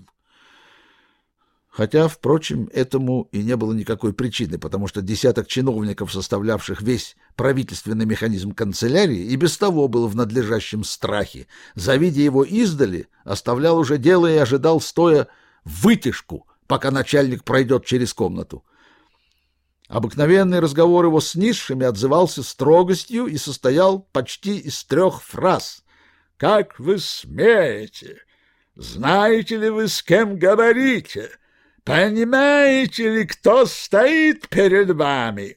Хотя, впрочем, этому и не было никакой причины, потому что десяток чиновников, составлявших весь правительственный механизм канцелярии, и без того был в надлежащем страхе. Завидя его издали, оставлял уже дело и ожидал, стоя вытяжку, пока начальник пройдет через комнату. Обыкновенный разговор его с низшими отзывался строгостью и состоял почти из трех фраз. «Как вы смеете? Знаете ли вы, с кем говорите? Понимаете ли, кто стоит перед вами?»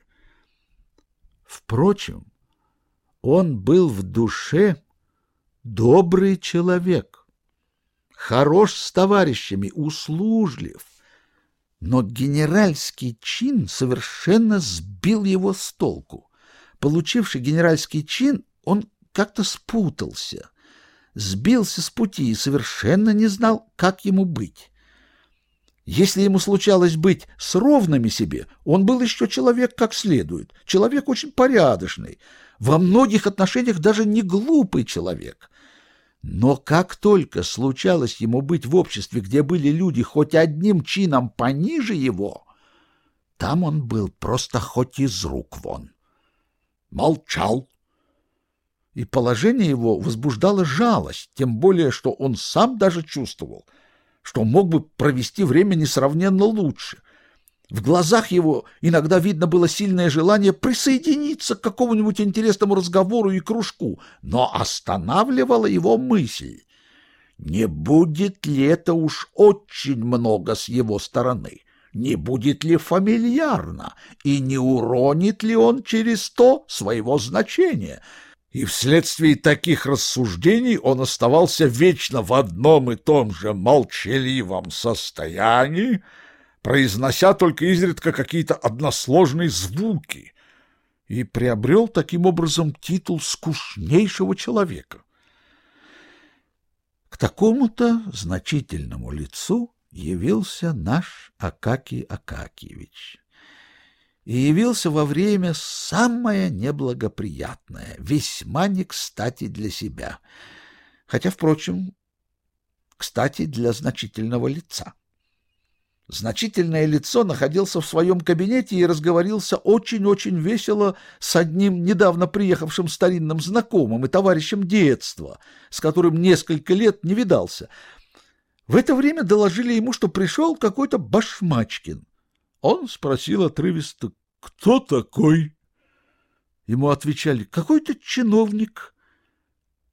Впрочем, он был в душе добрый человек, хорош с товарищами, услужлив. Но генеральский чин совершенно сбил его с толку. Получивший генеральский чин, он как-то спутался, сбился с пути и совершенно не знал, как ему быть. Если ему случалось быть с ровными себе, он был еще человек как следует, человек очень порядочный, во многих отношениях даже не глупый человек. Но как только случалось ему быть в обществе, где были люди хоть одним чином пониже его, там он был просто хоть из рук вон. Молчал. И положение его возбуждало жалость, тем более, что он сам даже чувствовал, что мог бы провести время несравненно лучше. В глазах его иногда видно было сильное желание присоединиться к какому-нибудь интересному разговору и кружку, но останавливала его мысль: не будет ли это уж очень много с его стороны, не будет ли фамильярно, и не уронит ли он через то своего значения. И вследствие таких рассуждений он оставался вечно в одном и том же молчаливом состоянии, произнося только изредка какие-то односложные звуки, и приобрел таким образом титул скучнейшего человека. К такому-то значительному лицу явился наш Акакий Акакиевич. И явился во время самое неблагоприятное, весьма не кстати для себя, хотя, впрочем, кстати для значительного лица. Значительное лицо находился в своем кабинете и разговорился очень-очень весело с одним недавно приехавшим старинным знакомым и товарищем детства, с которым несколько лет не видался. В это время доложили ему, что пришел какой-то Башмачкин. Он спросил отрывисто: «Кто такой?» Ему отвечали: «Какой-то чиновник».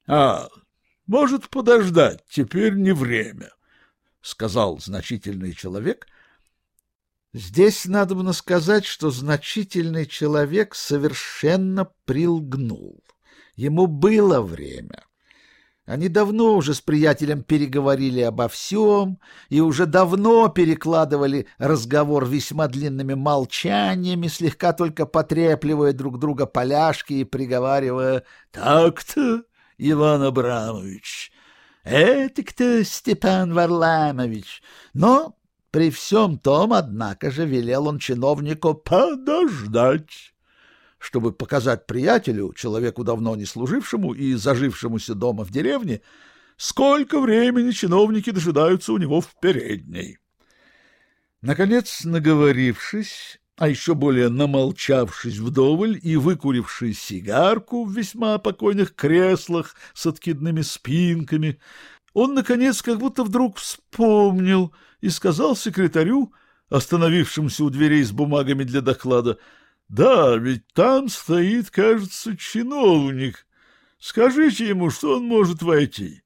— А, может подождать, теперь не время, — сказал значительный человек. Здесь надобно сказать, что значительный человек совершенно прилгнул. Ему было время. Они давно уже с приятелем переговорили обо всем и уже давно перекладывали разговор весьма длинными молчаниями, слегка только потрепливая друг друга поляшки и приговаривая: «Так-то, Иван Абрамович, этак-то, Степан Варламович». Но при всем том, однако же, велел он чиновнику подождать, чтобы показать приятелю, человеку давно не служившему и зажившемуся дома в деревне, сколько времени чиновники дожидаются у него в передней. Наконец, наговорившись, а еще более намолчавшись вдоволь и выкуривший сигарку в весьма покойных креслах с откидными спинками, он, наконец, как будто вдруг вспомнил и сказал секретарю, остановившемуся у дверей с бумагами для доклада: «Да, ведь там стоит, кажется, чиновник. Скажите ему, что он может войти».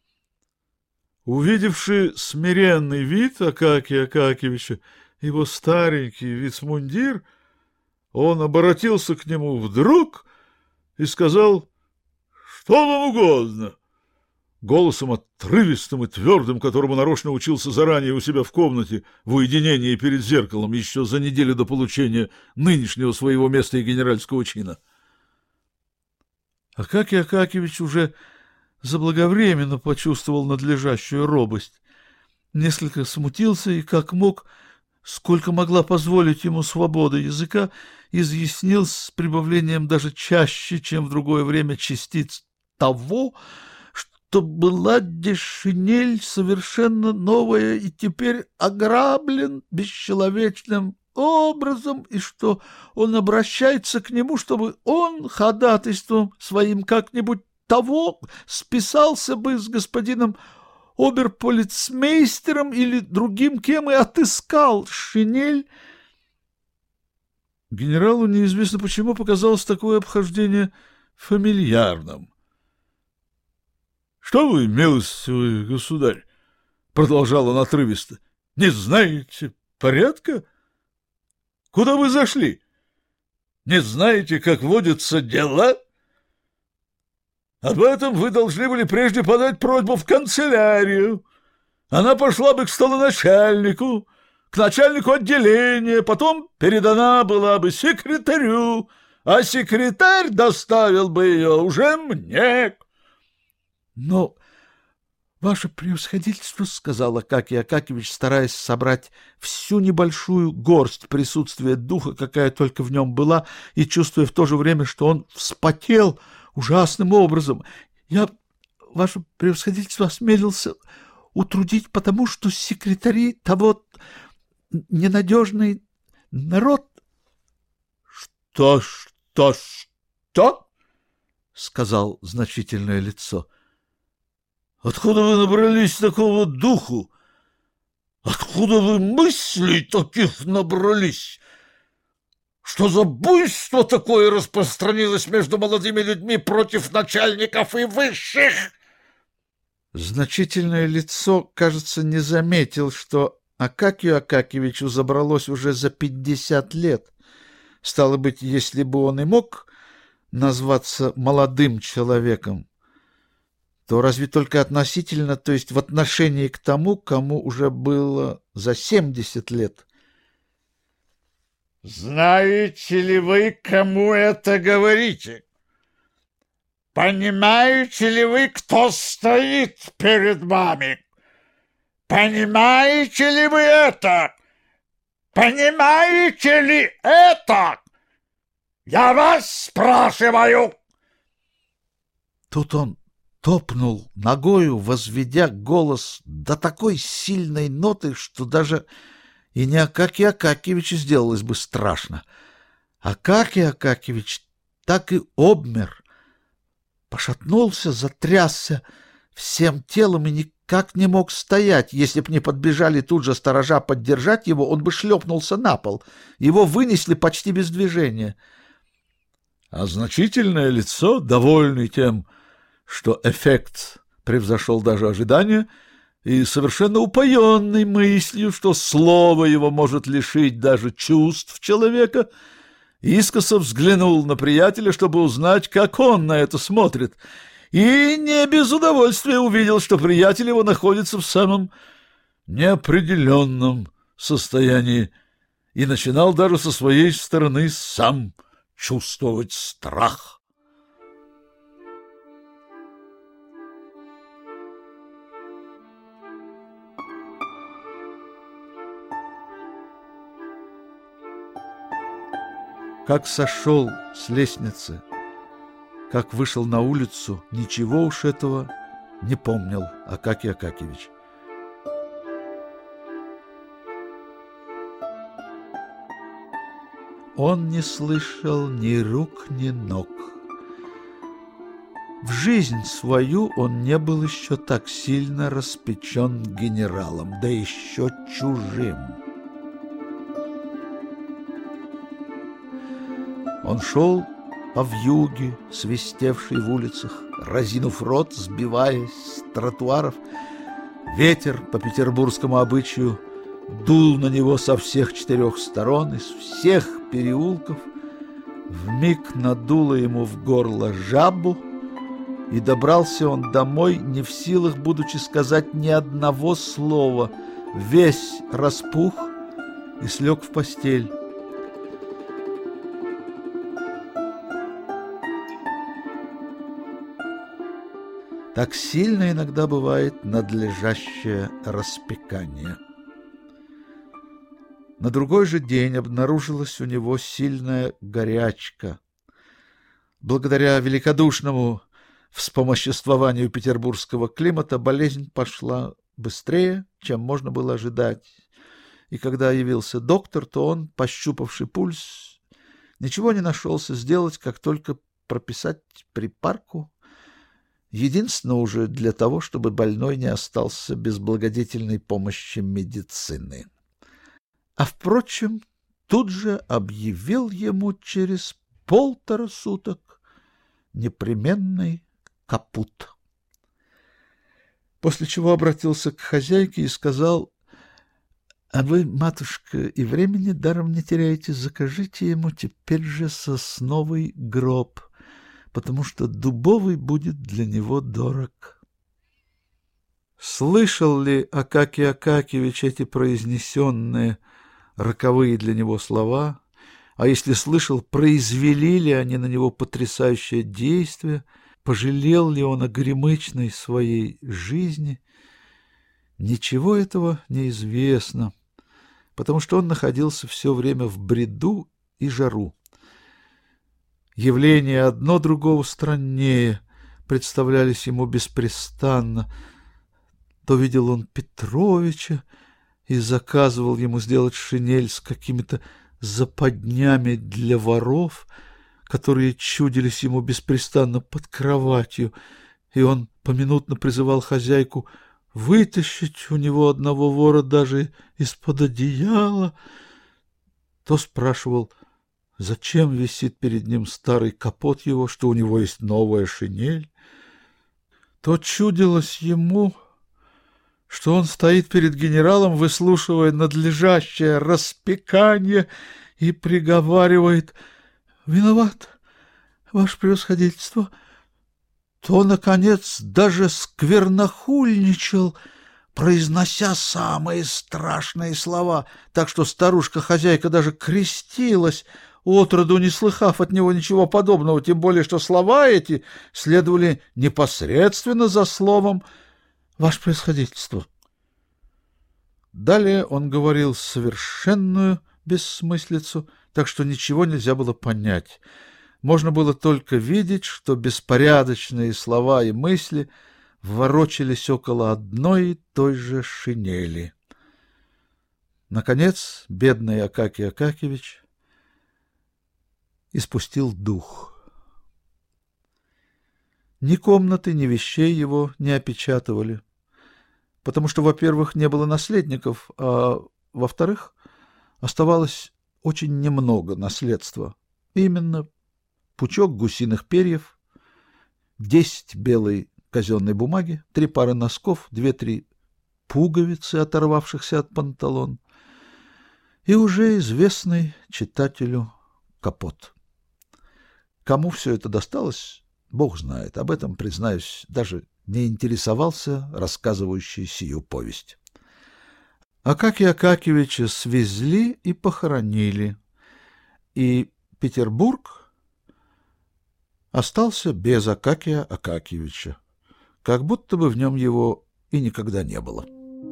Увидевши смиренный вид Акакия Акакьевича, его старенький вицмундир, он обратился к нему вдруг и сказал: «Что вам угодно?» Голосом отрывистым и твердым, которому нарочно учился заранее у себя в комнате в уединении перед зеркалом еще за неделю до получения нынешнего своего места и генеральского чина. Акакий Акакьевич уже заблаговременно почувствовал надлежащую робость, несколько смутился и, как мог, сколько могла позволить ему свобода языка, изъяснил с прибавлением даже чаще, чем в другое время, частиц того, что была дешинель совершенно новая и теперь ограблен бесчеловечным образом, и что он обращается к нему, чтобы он ходатайством своим как-нибудь того списался бы с господином оберполицмейстером или другим кем и отыскал шинель. Генералу неизвестно почему показалось такое обхождение фамильярным. — Что вы, милостивый государь, — продолжал он отрывисто, — не знаете порядка? Куда вы зашли? Не знаете, как водятся дела? Об этом вы должны были прежде подать просьбу в канцелярию. Она пошла бы к столоначальнику, к начальнику отделения, потом передана была бы секретарю, а секретарь доставил бы ее уже мне. — Но, ваше превосходительство, — сказал Акакий Акакьевич, стараясь собрать всю небольшую горсть присутствия духа, какая только в нем была, и чувствуя в то же время, что он вспотел ужасным образом, — я, ваше превосходительство, осмелился утрудить, потому что секретари того ненадежный народ. — Что, что, что? — сказал значительное лицо. — Откуда вы набрались такого духу? Откуда вы мыслей таких набрались? Что за буйство такое распространилось между молодыми людьми против начальников и высших? Значительное лицо, кажется, не заметил, что Акакию Акакьевичу забралось уже за пятьдесят лет. Стало быть, если бы он и мог назваться молодым человеком, то разве только относительно, то есть в отношении к тому, кому уже было за семьдесят лет. — Знаете ли вы, кому это говорите? Понимаете ли вы, кто стоит перед вами? Понимаете ли вы это? Понимаете ли это? Я вас спрашиваю! Тут он топнул ногою, возведя голос до такой сильной ноты, что даже и не Акакию Акакьевичу сделалось бы страшно. Акакий Акакьевич так и обмер, пошатнулся, затрясся всем телом и никак не мог стоять. Если б не подбежали тут же сторожа поддержать его, он бы шлепнулся на пол. Его вынесли почти без движения. А значительное лицо, довольный тем, что эффект превзошел даже ожидания, и, совершенно упоенный мыслью, что слово его может лишить даже чувств человека, искоса взглянул на приятеля, чтобы узнать, как он на это смотрит, и не без удовольствия увидел, что приятель его находится в самом неопределенном состоянии и начинал даже со своей стороны сам чувствовать страх. Как сошел с лестницы, как вышел на улицу, ничего уж этого не помнил Акакий Акакевич. Он не слышал ни рук, ни ног. В жизнь свою он не был еще так сильно распечен генералом, да еще чужим. Он шел по вьюге, свистевшей в улицах, разинув рот, сбиваясь с тротуаров. Ветер, по петербургскому обычаю, дул на него со всех четырех сторон, из всех переулков. Вмиг надуло ему в горло жабу, и добрался он домой, не в силах, будучи сказать ни одного слова, весь распух и слег в постель. Так сильно иногда бывает надлежащее распекание. На другой же день обнаружилась у него сильная горячка. Благодаря великодушному вспомоществованию петербургского климата болезнь пошла быстрее, чем можно было ожидать. И когда явился доктор, то он, пощупавший пульс, ничего не нашелся сделать, как только прописать припарку, единственно уже для того, чтобы больной не остался без благодетельной помощи медицины. А, впрочем, тут же объявил ему через полтора суток непременный капут. После чего обратился к хозяйке и сказал: «А вы, матушка, и времени даром не теряете, закажите ему теперь же сосновый гроб, потому что дубовый будет для него дорог». Слышал ли Акакий Акакевич эти произнесенные роковые для него слова? А если слышал, произвели ли они на него потрясающее действие? Пожалел ли он о горемычной своей жизни? Ничего этого не известно, потому что он находился все время в бреду и жару. Явления одно другого страннее представлялись ему беспрестанно. То видел он Петровича и заказывал ему сделать шинель с какими-то западнями для воров, которые чудились ему беспрестанно под кроватью, и он поминутно призывал хозяйку вытащить у него одного вора даже из-под одеяла. То спрашивал, зачем висит перед ним старый капот его, что у него есть новая шинель. То чудилось ему, что он стоит перед генералом, выслушивая надлежащее распекание, и приговаривает: «Виноват, ваше превосходительство». То, наконец, даже сквернохульничал, произнося самые страшные слова, так что старушка-хозяйка даже крестилась, отроду не слыхав от него ничего подобного, тем более что слова эти следовали непосредственно за словом «Ваше превосходительство». Далее он говорил совершенную бессмыслицу, так что ничего нельзя было понять. Можно было только видеть, что беспорядочные слова и мысли ворочались около одной и той же шинели. Наконец, бедный Акакий Акакевич испустил дух. Ни комнаты, ни вещей его не опечатывали, потому что, во-первых, не было наследников, а, во-вторых, оставалось очень немного наследства. Именно пучок гусиных перьев десять белой казенной бумаги, три пары носков, две-три пуговицы, оторвавшихся от панталон, и уже известный читателю капот. Кому все это досталось, Бог знает. Об этом, признаюсь, даже не интересовался рассказывающий сию повесть. Акакия Акакьевича свезли и похоронили, и Петербург остался без Акакия Акакьевича, как будто бы в нем его и никогда не было.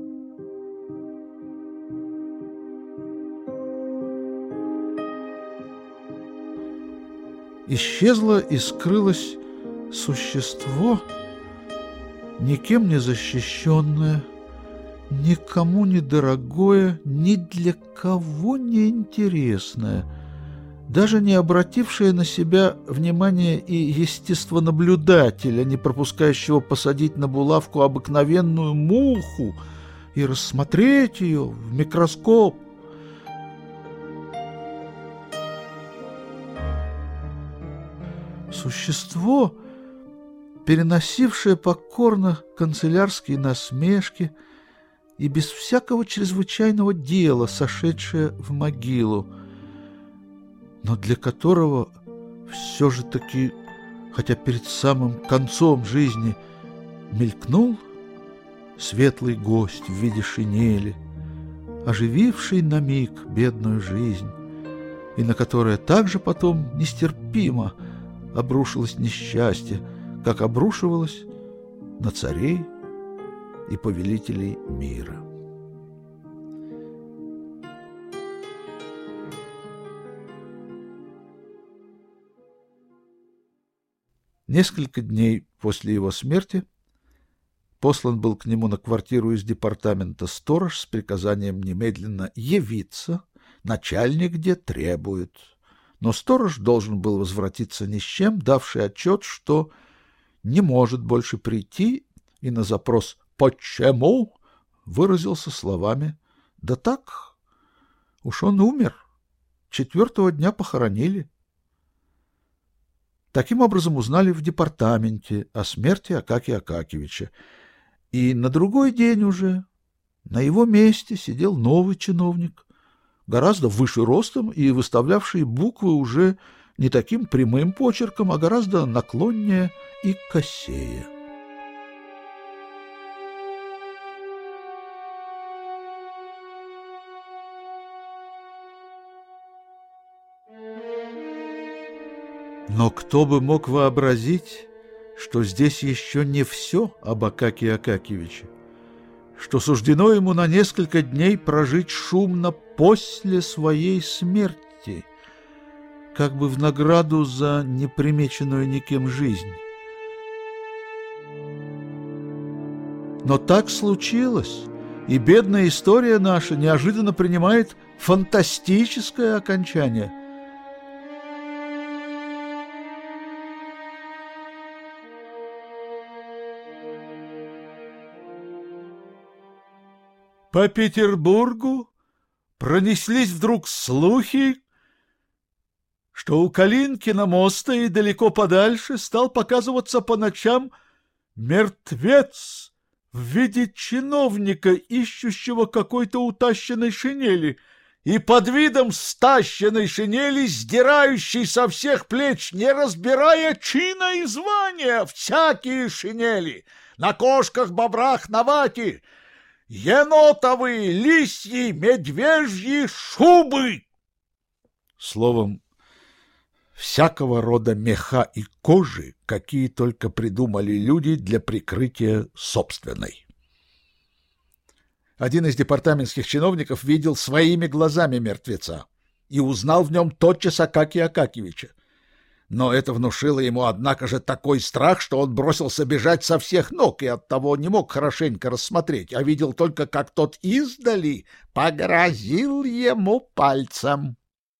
Исчезло и скрылось существо, никем не защищенное, никому не дорогое, ни для кого не интересное, даже не обратившее на себя внимание и естествонаблюдателя, не пропускающего посадить на булавку обыкновенную муху и рассмотреть ее в микроскоп. Существо, переносившее покорно канцелярские насмешки и без всякого чрезвычайного дела сошедшее в могилу, но для которого все же таки, хотя перед самым концом жизни, мелькнул светлый гость в виде шинели, ожививший на миг бедную жизнь, и на которое также потом нестерпимо обрушилось несчастье, как обрушивалось на царей и повелителей мира. Несколько дней после его смерти послан был к нему на квартиру из департамента сторож с приказанием немедленно явиться, начальник где требует. Но сторож должен был возвратиться ни с чем, давший отчет, что не может больше прийти, и на запрос «Почему?» выразился словами «Да так, уж он умер, четвертого дня похоронили». Таким образом узнали в департаменте о смерти Акакия Акакьевича, и на другой день уже на его месте сидел новый чиновник, гораздо выше ростом и выставлявший буквы уже не таким прямым почерком, а гораздо наклоннее и косее. Но кто бы мог вообразить, что здесь еще не все об Акакии Акакьевиче, что суждено ему на несколько дней прожить шумно после своей смерти, как бы в награду за непримеченную никем жизнь. Но так случилось, и бедная история наша неожиданно принимает фантастическое окончание. По Петербургу пронеслись вдруг слухи, что у Калинкина моста и далеко подальше стал показываться по ночам мертвец в виде чиновника, ищущего какой-то утащенной шинели, и под видом стащенной шинели, сдирающей со всех плеч, не разбирая чина и звания, всякие шинели, на кошках, бобрах, на вате, енотовые, лисьи, медвежьи шубы. Словом, всякого рода меха и кожи, какие только придумали люди для прикрытия собственной. Один из департаментских чиновников видел своими глазами мертвеца и узнал в нем тотчас Акакия Акакьевича. Но это внушило ему, однако же, такой страх, что он бросился бежать со всех ног и оттого не мог хорошенько рассмотреть, а видел только, как тот издали погрозил ему пальцем.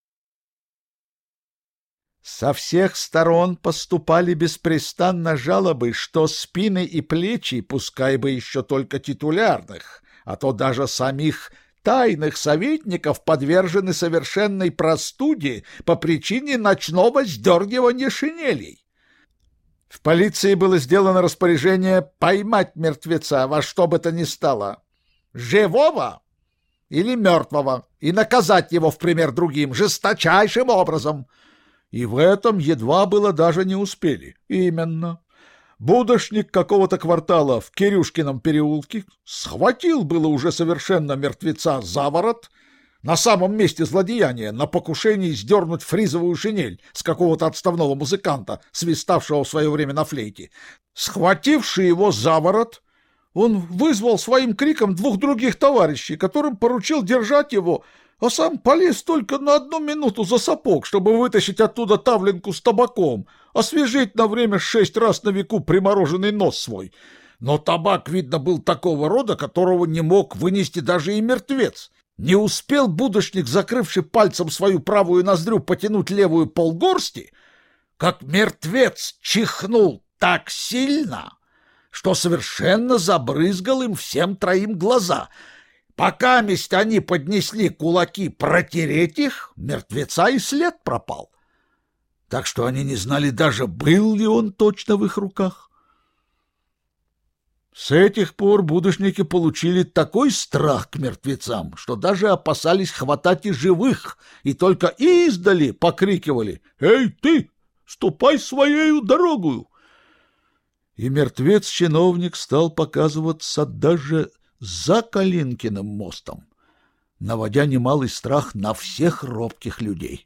Со всех сторон поступали беспрестанно жалобы, что спины и плечи, пускай бы еще только титулярных, а то даже самих тайных советников, подвержены совершенной простуде по причине ночного сдергивания шинелей. В полиции было сделано распоряжение поймать мертвеца во что бы то ни стало, живого или мертвого, и наказать его в пример другим жесточайшим образом. И в этом едва было даже не успели. Именно. Будочник какого-то квартала в Кирюшкином переулке схватил было уже совершенно мертвеца за ворот на самом месте злодеяния, на покушении сдернуть фризовую шинель с какого-то отставного музыканта, свиставшего в свое время на флейте. Схвативший его за ворот, он вызвал своим криком двух других товарищей, которым поручил держать его, а сам полез только на одну минуту за сапог, чтобы вытащить оттуда тавленку с табаком, освежить на время шесть раз на веку примороженный нос свой. Но табак, видно, был такого рода, которого не мог вынести даже и мертвец. Не успел будочник, закрывший пальцем свою правую ноздрю, потянуть левую полгорсти, как мертвец чихнул так сильно, что совершенно забрызгал им всем троим глаза. Покаместь они поднесли кулаки протереть их, мертвеца и след пропал. Так что они не знали даже, был ли он точно в их руках. С этих пор будочники получили такой страх к мертвецам, что даже опасались хватать и живых, и только издали покрикивали: «Эй, ты, ступай своею дорогою!» И мертвец-чиновник стал показываться даже за Калинкиным мостом, наводя немалый страх на всех робких людей.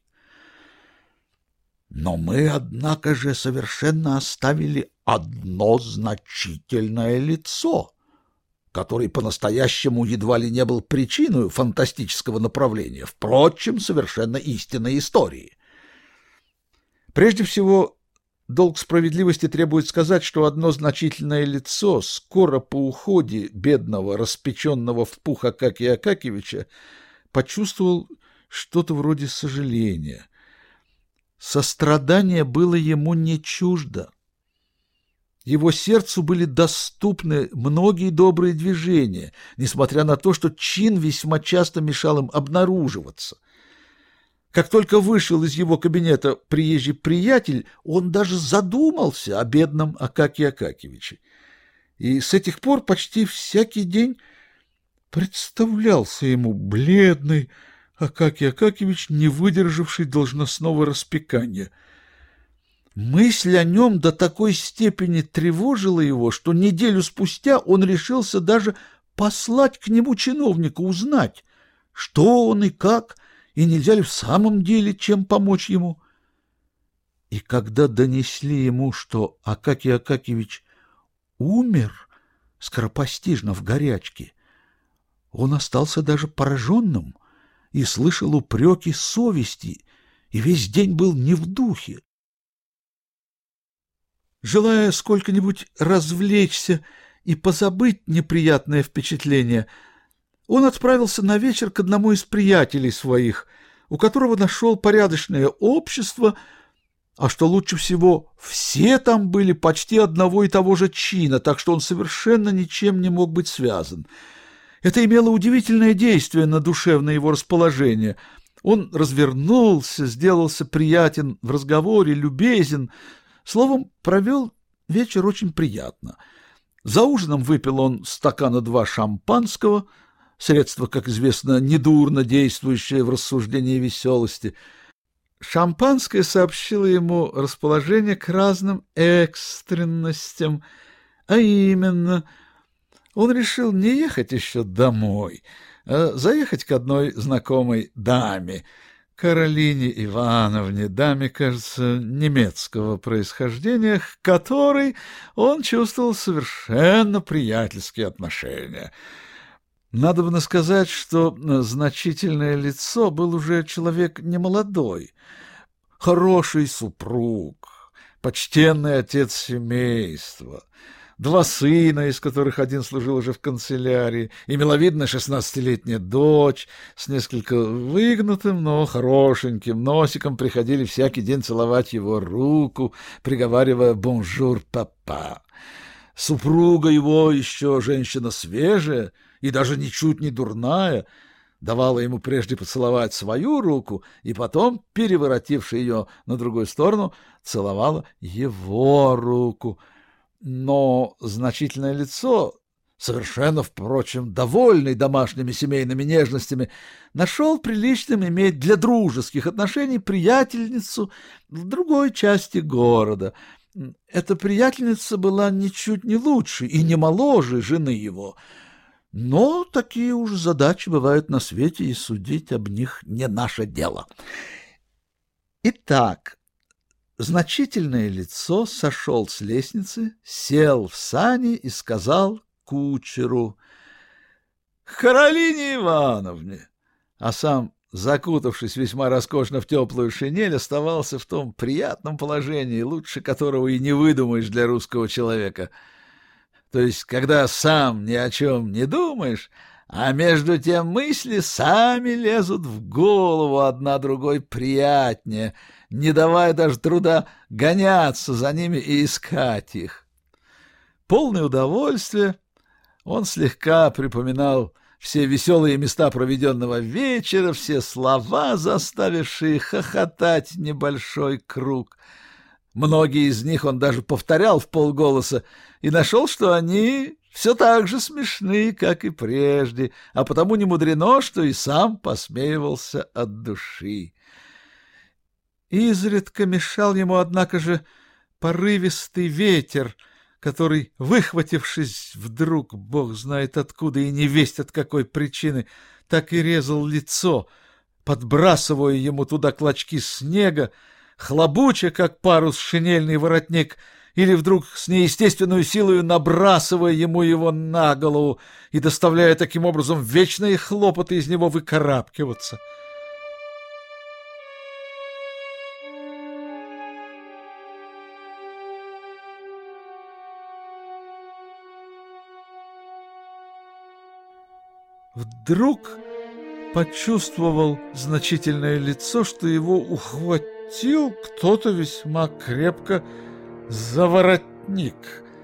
Но мы, однако же, совершенно оставили одно значительное лицо, который по-настоящему едва ли не был причиной фантастического направления, впрочем, совершенно истинной истории. Прежде всего, долг справедливости требует сказать, что одно значительное лицо скоро по уходе бедного, распеченного в пух Акакия Акакевича, почувствовал что-то вроде сожаления. Сострадание было ему не чуждо. Его сердцу были доступны многие добрые движения, несмотря на то, что чин весьма часто мешал им обнаруживаться. Как только вышел из его кабинета приезжий приятель, он даже задумался о бедном Акакии Акакевиче. И с этих пор почти всякий день представлялся ему бледный Акакий Акакевич, не выдержавший должностного распекания. Мысль о нем до такой степени тревожила его, что неделю спустя он решился даже послать к нему чиновника, узнать, что он и как, и нельзя ли в самом деле чем помочь ему. И когда донесли ему, что Акакий Акакевич умер скоропостижно в горячке, он остался даже пораженным и слышал упреки совести, и весь день был не в духе. Желая сколько-нибудь развлечься и позабыть неприятное впечатление, он отправился на вечер к одному из приятелей своих, у которого нашел порядочное общество, а что лучше всего, все там были почти одного и того же чина, так что он совершенно ничем не мог быть связан. Это имело удивительное действие на душевное его расположение. Он развернулся, сделался приятен в разговоре, любезен, словом, провел вечер очень приятно. За ужином выпил он стакана два шампанского, средство, как известно, недурно действующее в рассуждении веселости. Шампанское сообщило ему расположение к разным экстренностям, а именно, он решил не ехать еще домой, а заехать к одной знакомой даме, Каролине Ивановне, даме, кажется, немецкого происхождения, к которой он чувствовал совершенно приятельские отношения. Надобно сказать, что значительное лицо был уже человек немолодой, хороший супруг, почтенный отец семейства, два сына, из которых один служил уже в канцелярии, и миловидная шестнадцатилетняя дочь с несколько выгнутым, но хорошеньким носиком приходили всякий день целовать его руку, приговаривая «бонжур, папа». Супруга его, еще женщина свежая и даже ничуть не дурная, давала ему прежде поцеловать свою руку, и потом, переворотивши ее на другую сторону, целовала его руку. Но значительное лицо, совершенно, впрочем, довольный домашними семейными нежностями, нашел приличным иметь для дружеских отношений приятельницу в другой части города. Эта приятельница была ничуть не лучше и не моложе жены его, но такие уж задачи бывают на свете, и судить об них не наше дело. Итак, значительное лицо сошел с лестницы, сел в сани и сказал кучеру: «Каролине Ивановне!» А сам, закутавшись весьма роскошно в теплую шинель, оставался в том приятном положении, лучше которого и не выдумаешь для русского человека. То есть, когда сам ни о чем не думаешь, а между тем мысли сами лезут в голову одна другой приятнее, не давая даже труда гоняться за ними и искать их. Полное удовольствие, он слегка припоминал все веселые места проведенного вечера, все слова, заставившие хохотать небольшой круг. Многие из них он даже повторял вполголоса и нашел, что они все так же смешны, как и прежде, а потому не мудрено, что и сам посмеивался от души. Изредка мешал ему, однако же, порывистый ветер, который, выхватившись вдруг, бог знает откуда и невесть от какой причины, так и резал лицо, подбрасывая ему туда клочки снега, хлобуча, как парус, шинельный воротник, или вдруг с неестественной силой набрасывая ему его на голову и доставляя таким образом вечные хлопоты из него выкарабкиваться. Вдруг почувствовал значительное лицо, что его ухватил кто-то весьма крепко за воротник.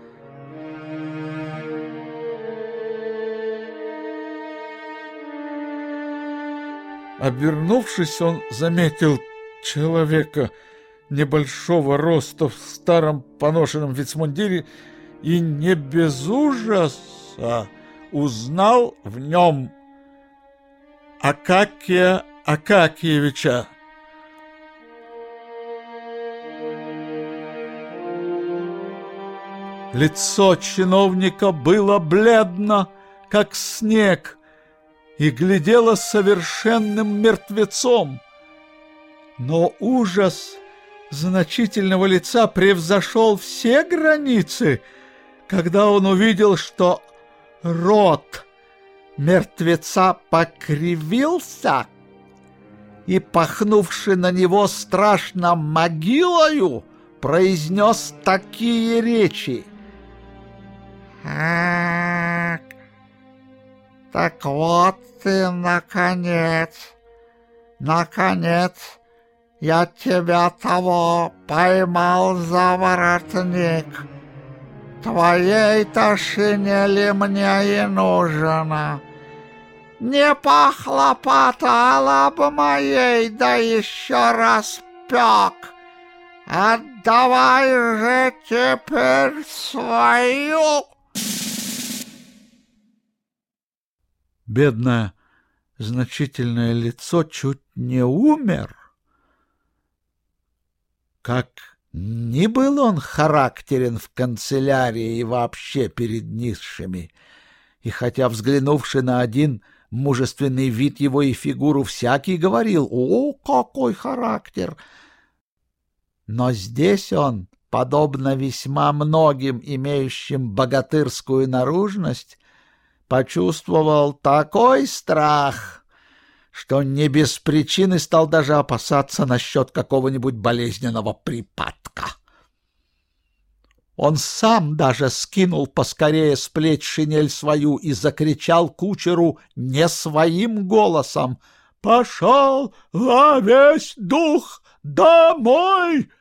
Обернувшись, он заметил человека небольшого роста в старом поношенном вицмундире и не без ужаса узнал в нем Акакия Акакиевича. Лицо чиновника было бледно, как снег, и глядело совершенным мертвецом. Но ужас значительного лица превзошел все границы, когда он увидел, что рот мертвеца покривился, и, пахнувший на него страшно могилою, произнес такие речи: «Ах, так вот ты, наконец, наконец, я тебя того поймал за воротник. Твоей-то шинели мне и нужно. Не похлопотала бы моей, да еще раз пек. Отдавай же теперь свою». Бедное, значительное лицо чуть не умер. Как ни был он характерен в канцелярии и вообще перед низшими, и хотя, взглянувши на один мужественный вид его и фигуру, всякий говорил: «О, какой характер!», но здесь он, подобно весьма многим имеющим богатырскую наружность, почувствовал такой страх, что не без причины стал даже опасаться насчет какого-нибудь болезненного припадка. Он сам даже скинул поскорее с плеч шинель свою и закричал кучеру не своим голосом: «Пошел во весь дух домой!»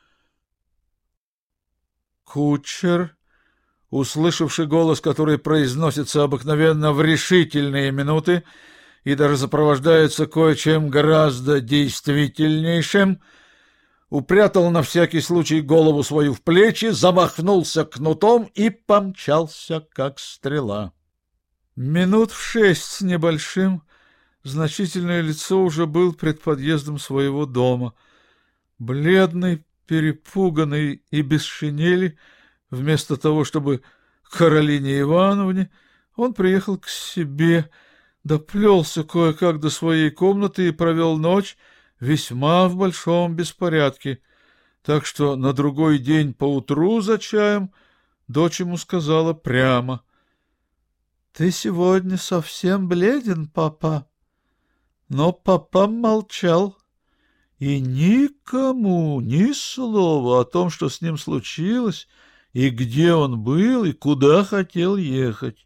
Кучер, услышавший голос, который произносится обыкновенно в решительные минуты, и даже сопровождается кое-чем гораздо действительнейшим, упрятал на всякий случай голову свою в плечи, замахнулся кнутом и помчался, как стрела. Минут в шесть с небольшим значительное лицо уже был пред подъездом своего дома. Бледный, перепуганный и без шинели, вместо того, чтобы к Каролине Ивановне, он приехал к себе, доплелся кое-как до своей комнаты и провел ночь весьма в большом беспорядке, так что на другой день поутру за чаем дочь ему сказала прямо: «Ты сегодня совсем бледен, папа». Но папа молчал, и никому ни слова о том, что с ним случилось, и где он был, и куда хотел ехать.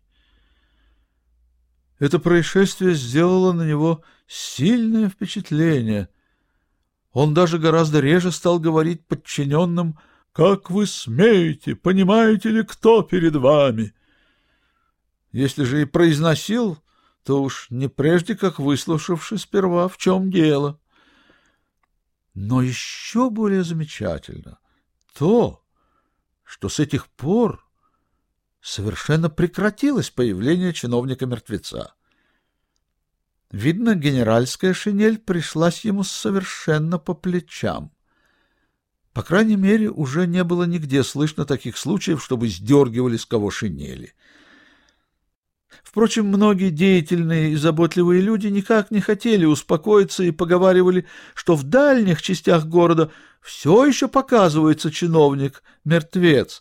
Это происшествие сделало на него сильное впечатление. Он даже гораздо реже стал говорить подчиненным: «Как вы смеете? Понимаете ли, кто перед вами?» Если же и произносил, то уж не прежде, как выслушавши сперва, в чем дело. Но еще более замечательно то, что с этих пор совершенно прекратилось появление чиновника-мертвеца. Видно, генеральская шинель пришлась ему совершенно по плечам. По крайней мере, уже не было нигде слышно таких случаев, чтобы сдергивали с кого шинели. Впрочем, многие деятельные и заботливые люди никак не хотели успокоиться и поговаривали, что в дальних частях города все еще показывается чиновник-мертвец.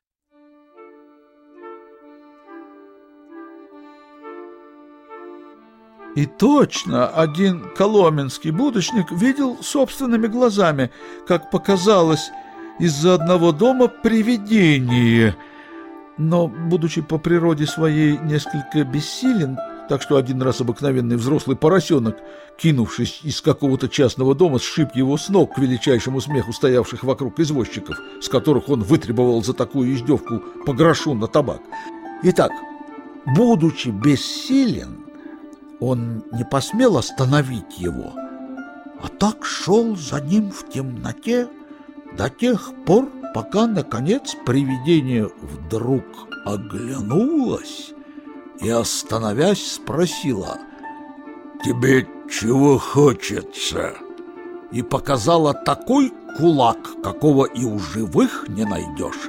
И точно один коломенский будочник видел собственными глазами, как показалось, из-за одного дома привидение. Но, будучи по природе своей несколько бессилен, так что один раз обыкновенный взрослый поросенок, кинувшись из какого-то частного дома, сшиб его с ног к величайшему смеху стоявших вокруг извозчиков, с которых он вытребовал за такую издевку по грошу на табак. Итак, будучи бессилен, он не посмел остановить его, а так шел за ним в темноте до тех пор, пока, наконец, привидение вдруг оглянулось и, остановясь, спросила: «Тебе чего хочется?» и показала такой кулак, какого и у живых не найдешь.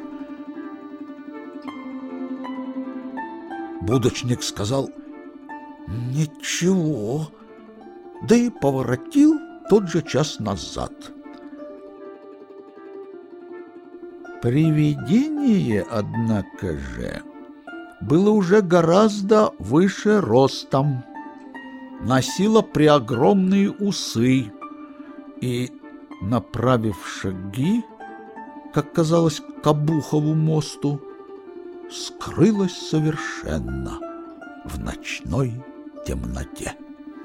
Будочник сказал: «Ничего», да и поворотил тот же час назад. Привидение, однако же, было уже гораздо выше ростом, носило преогромные усы и, направив шаги, как казалось, к Обухову мосту, скрылось совершенно в ночной темноте.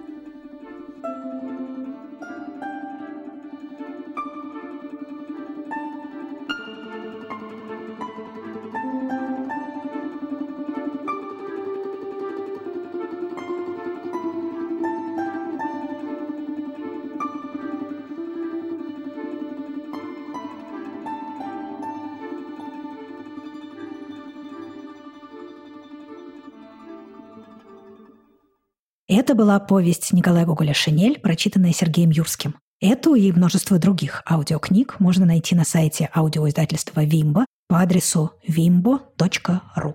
Это была повесть Николая Гоголя «Шинель», прочитанная Сергеем Юрским. Эту и множество других аудиокниг можно найти на сайте аудиоиздательства «Вимбо» по адресу вимбо точка ру.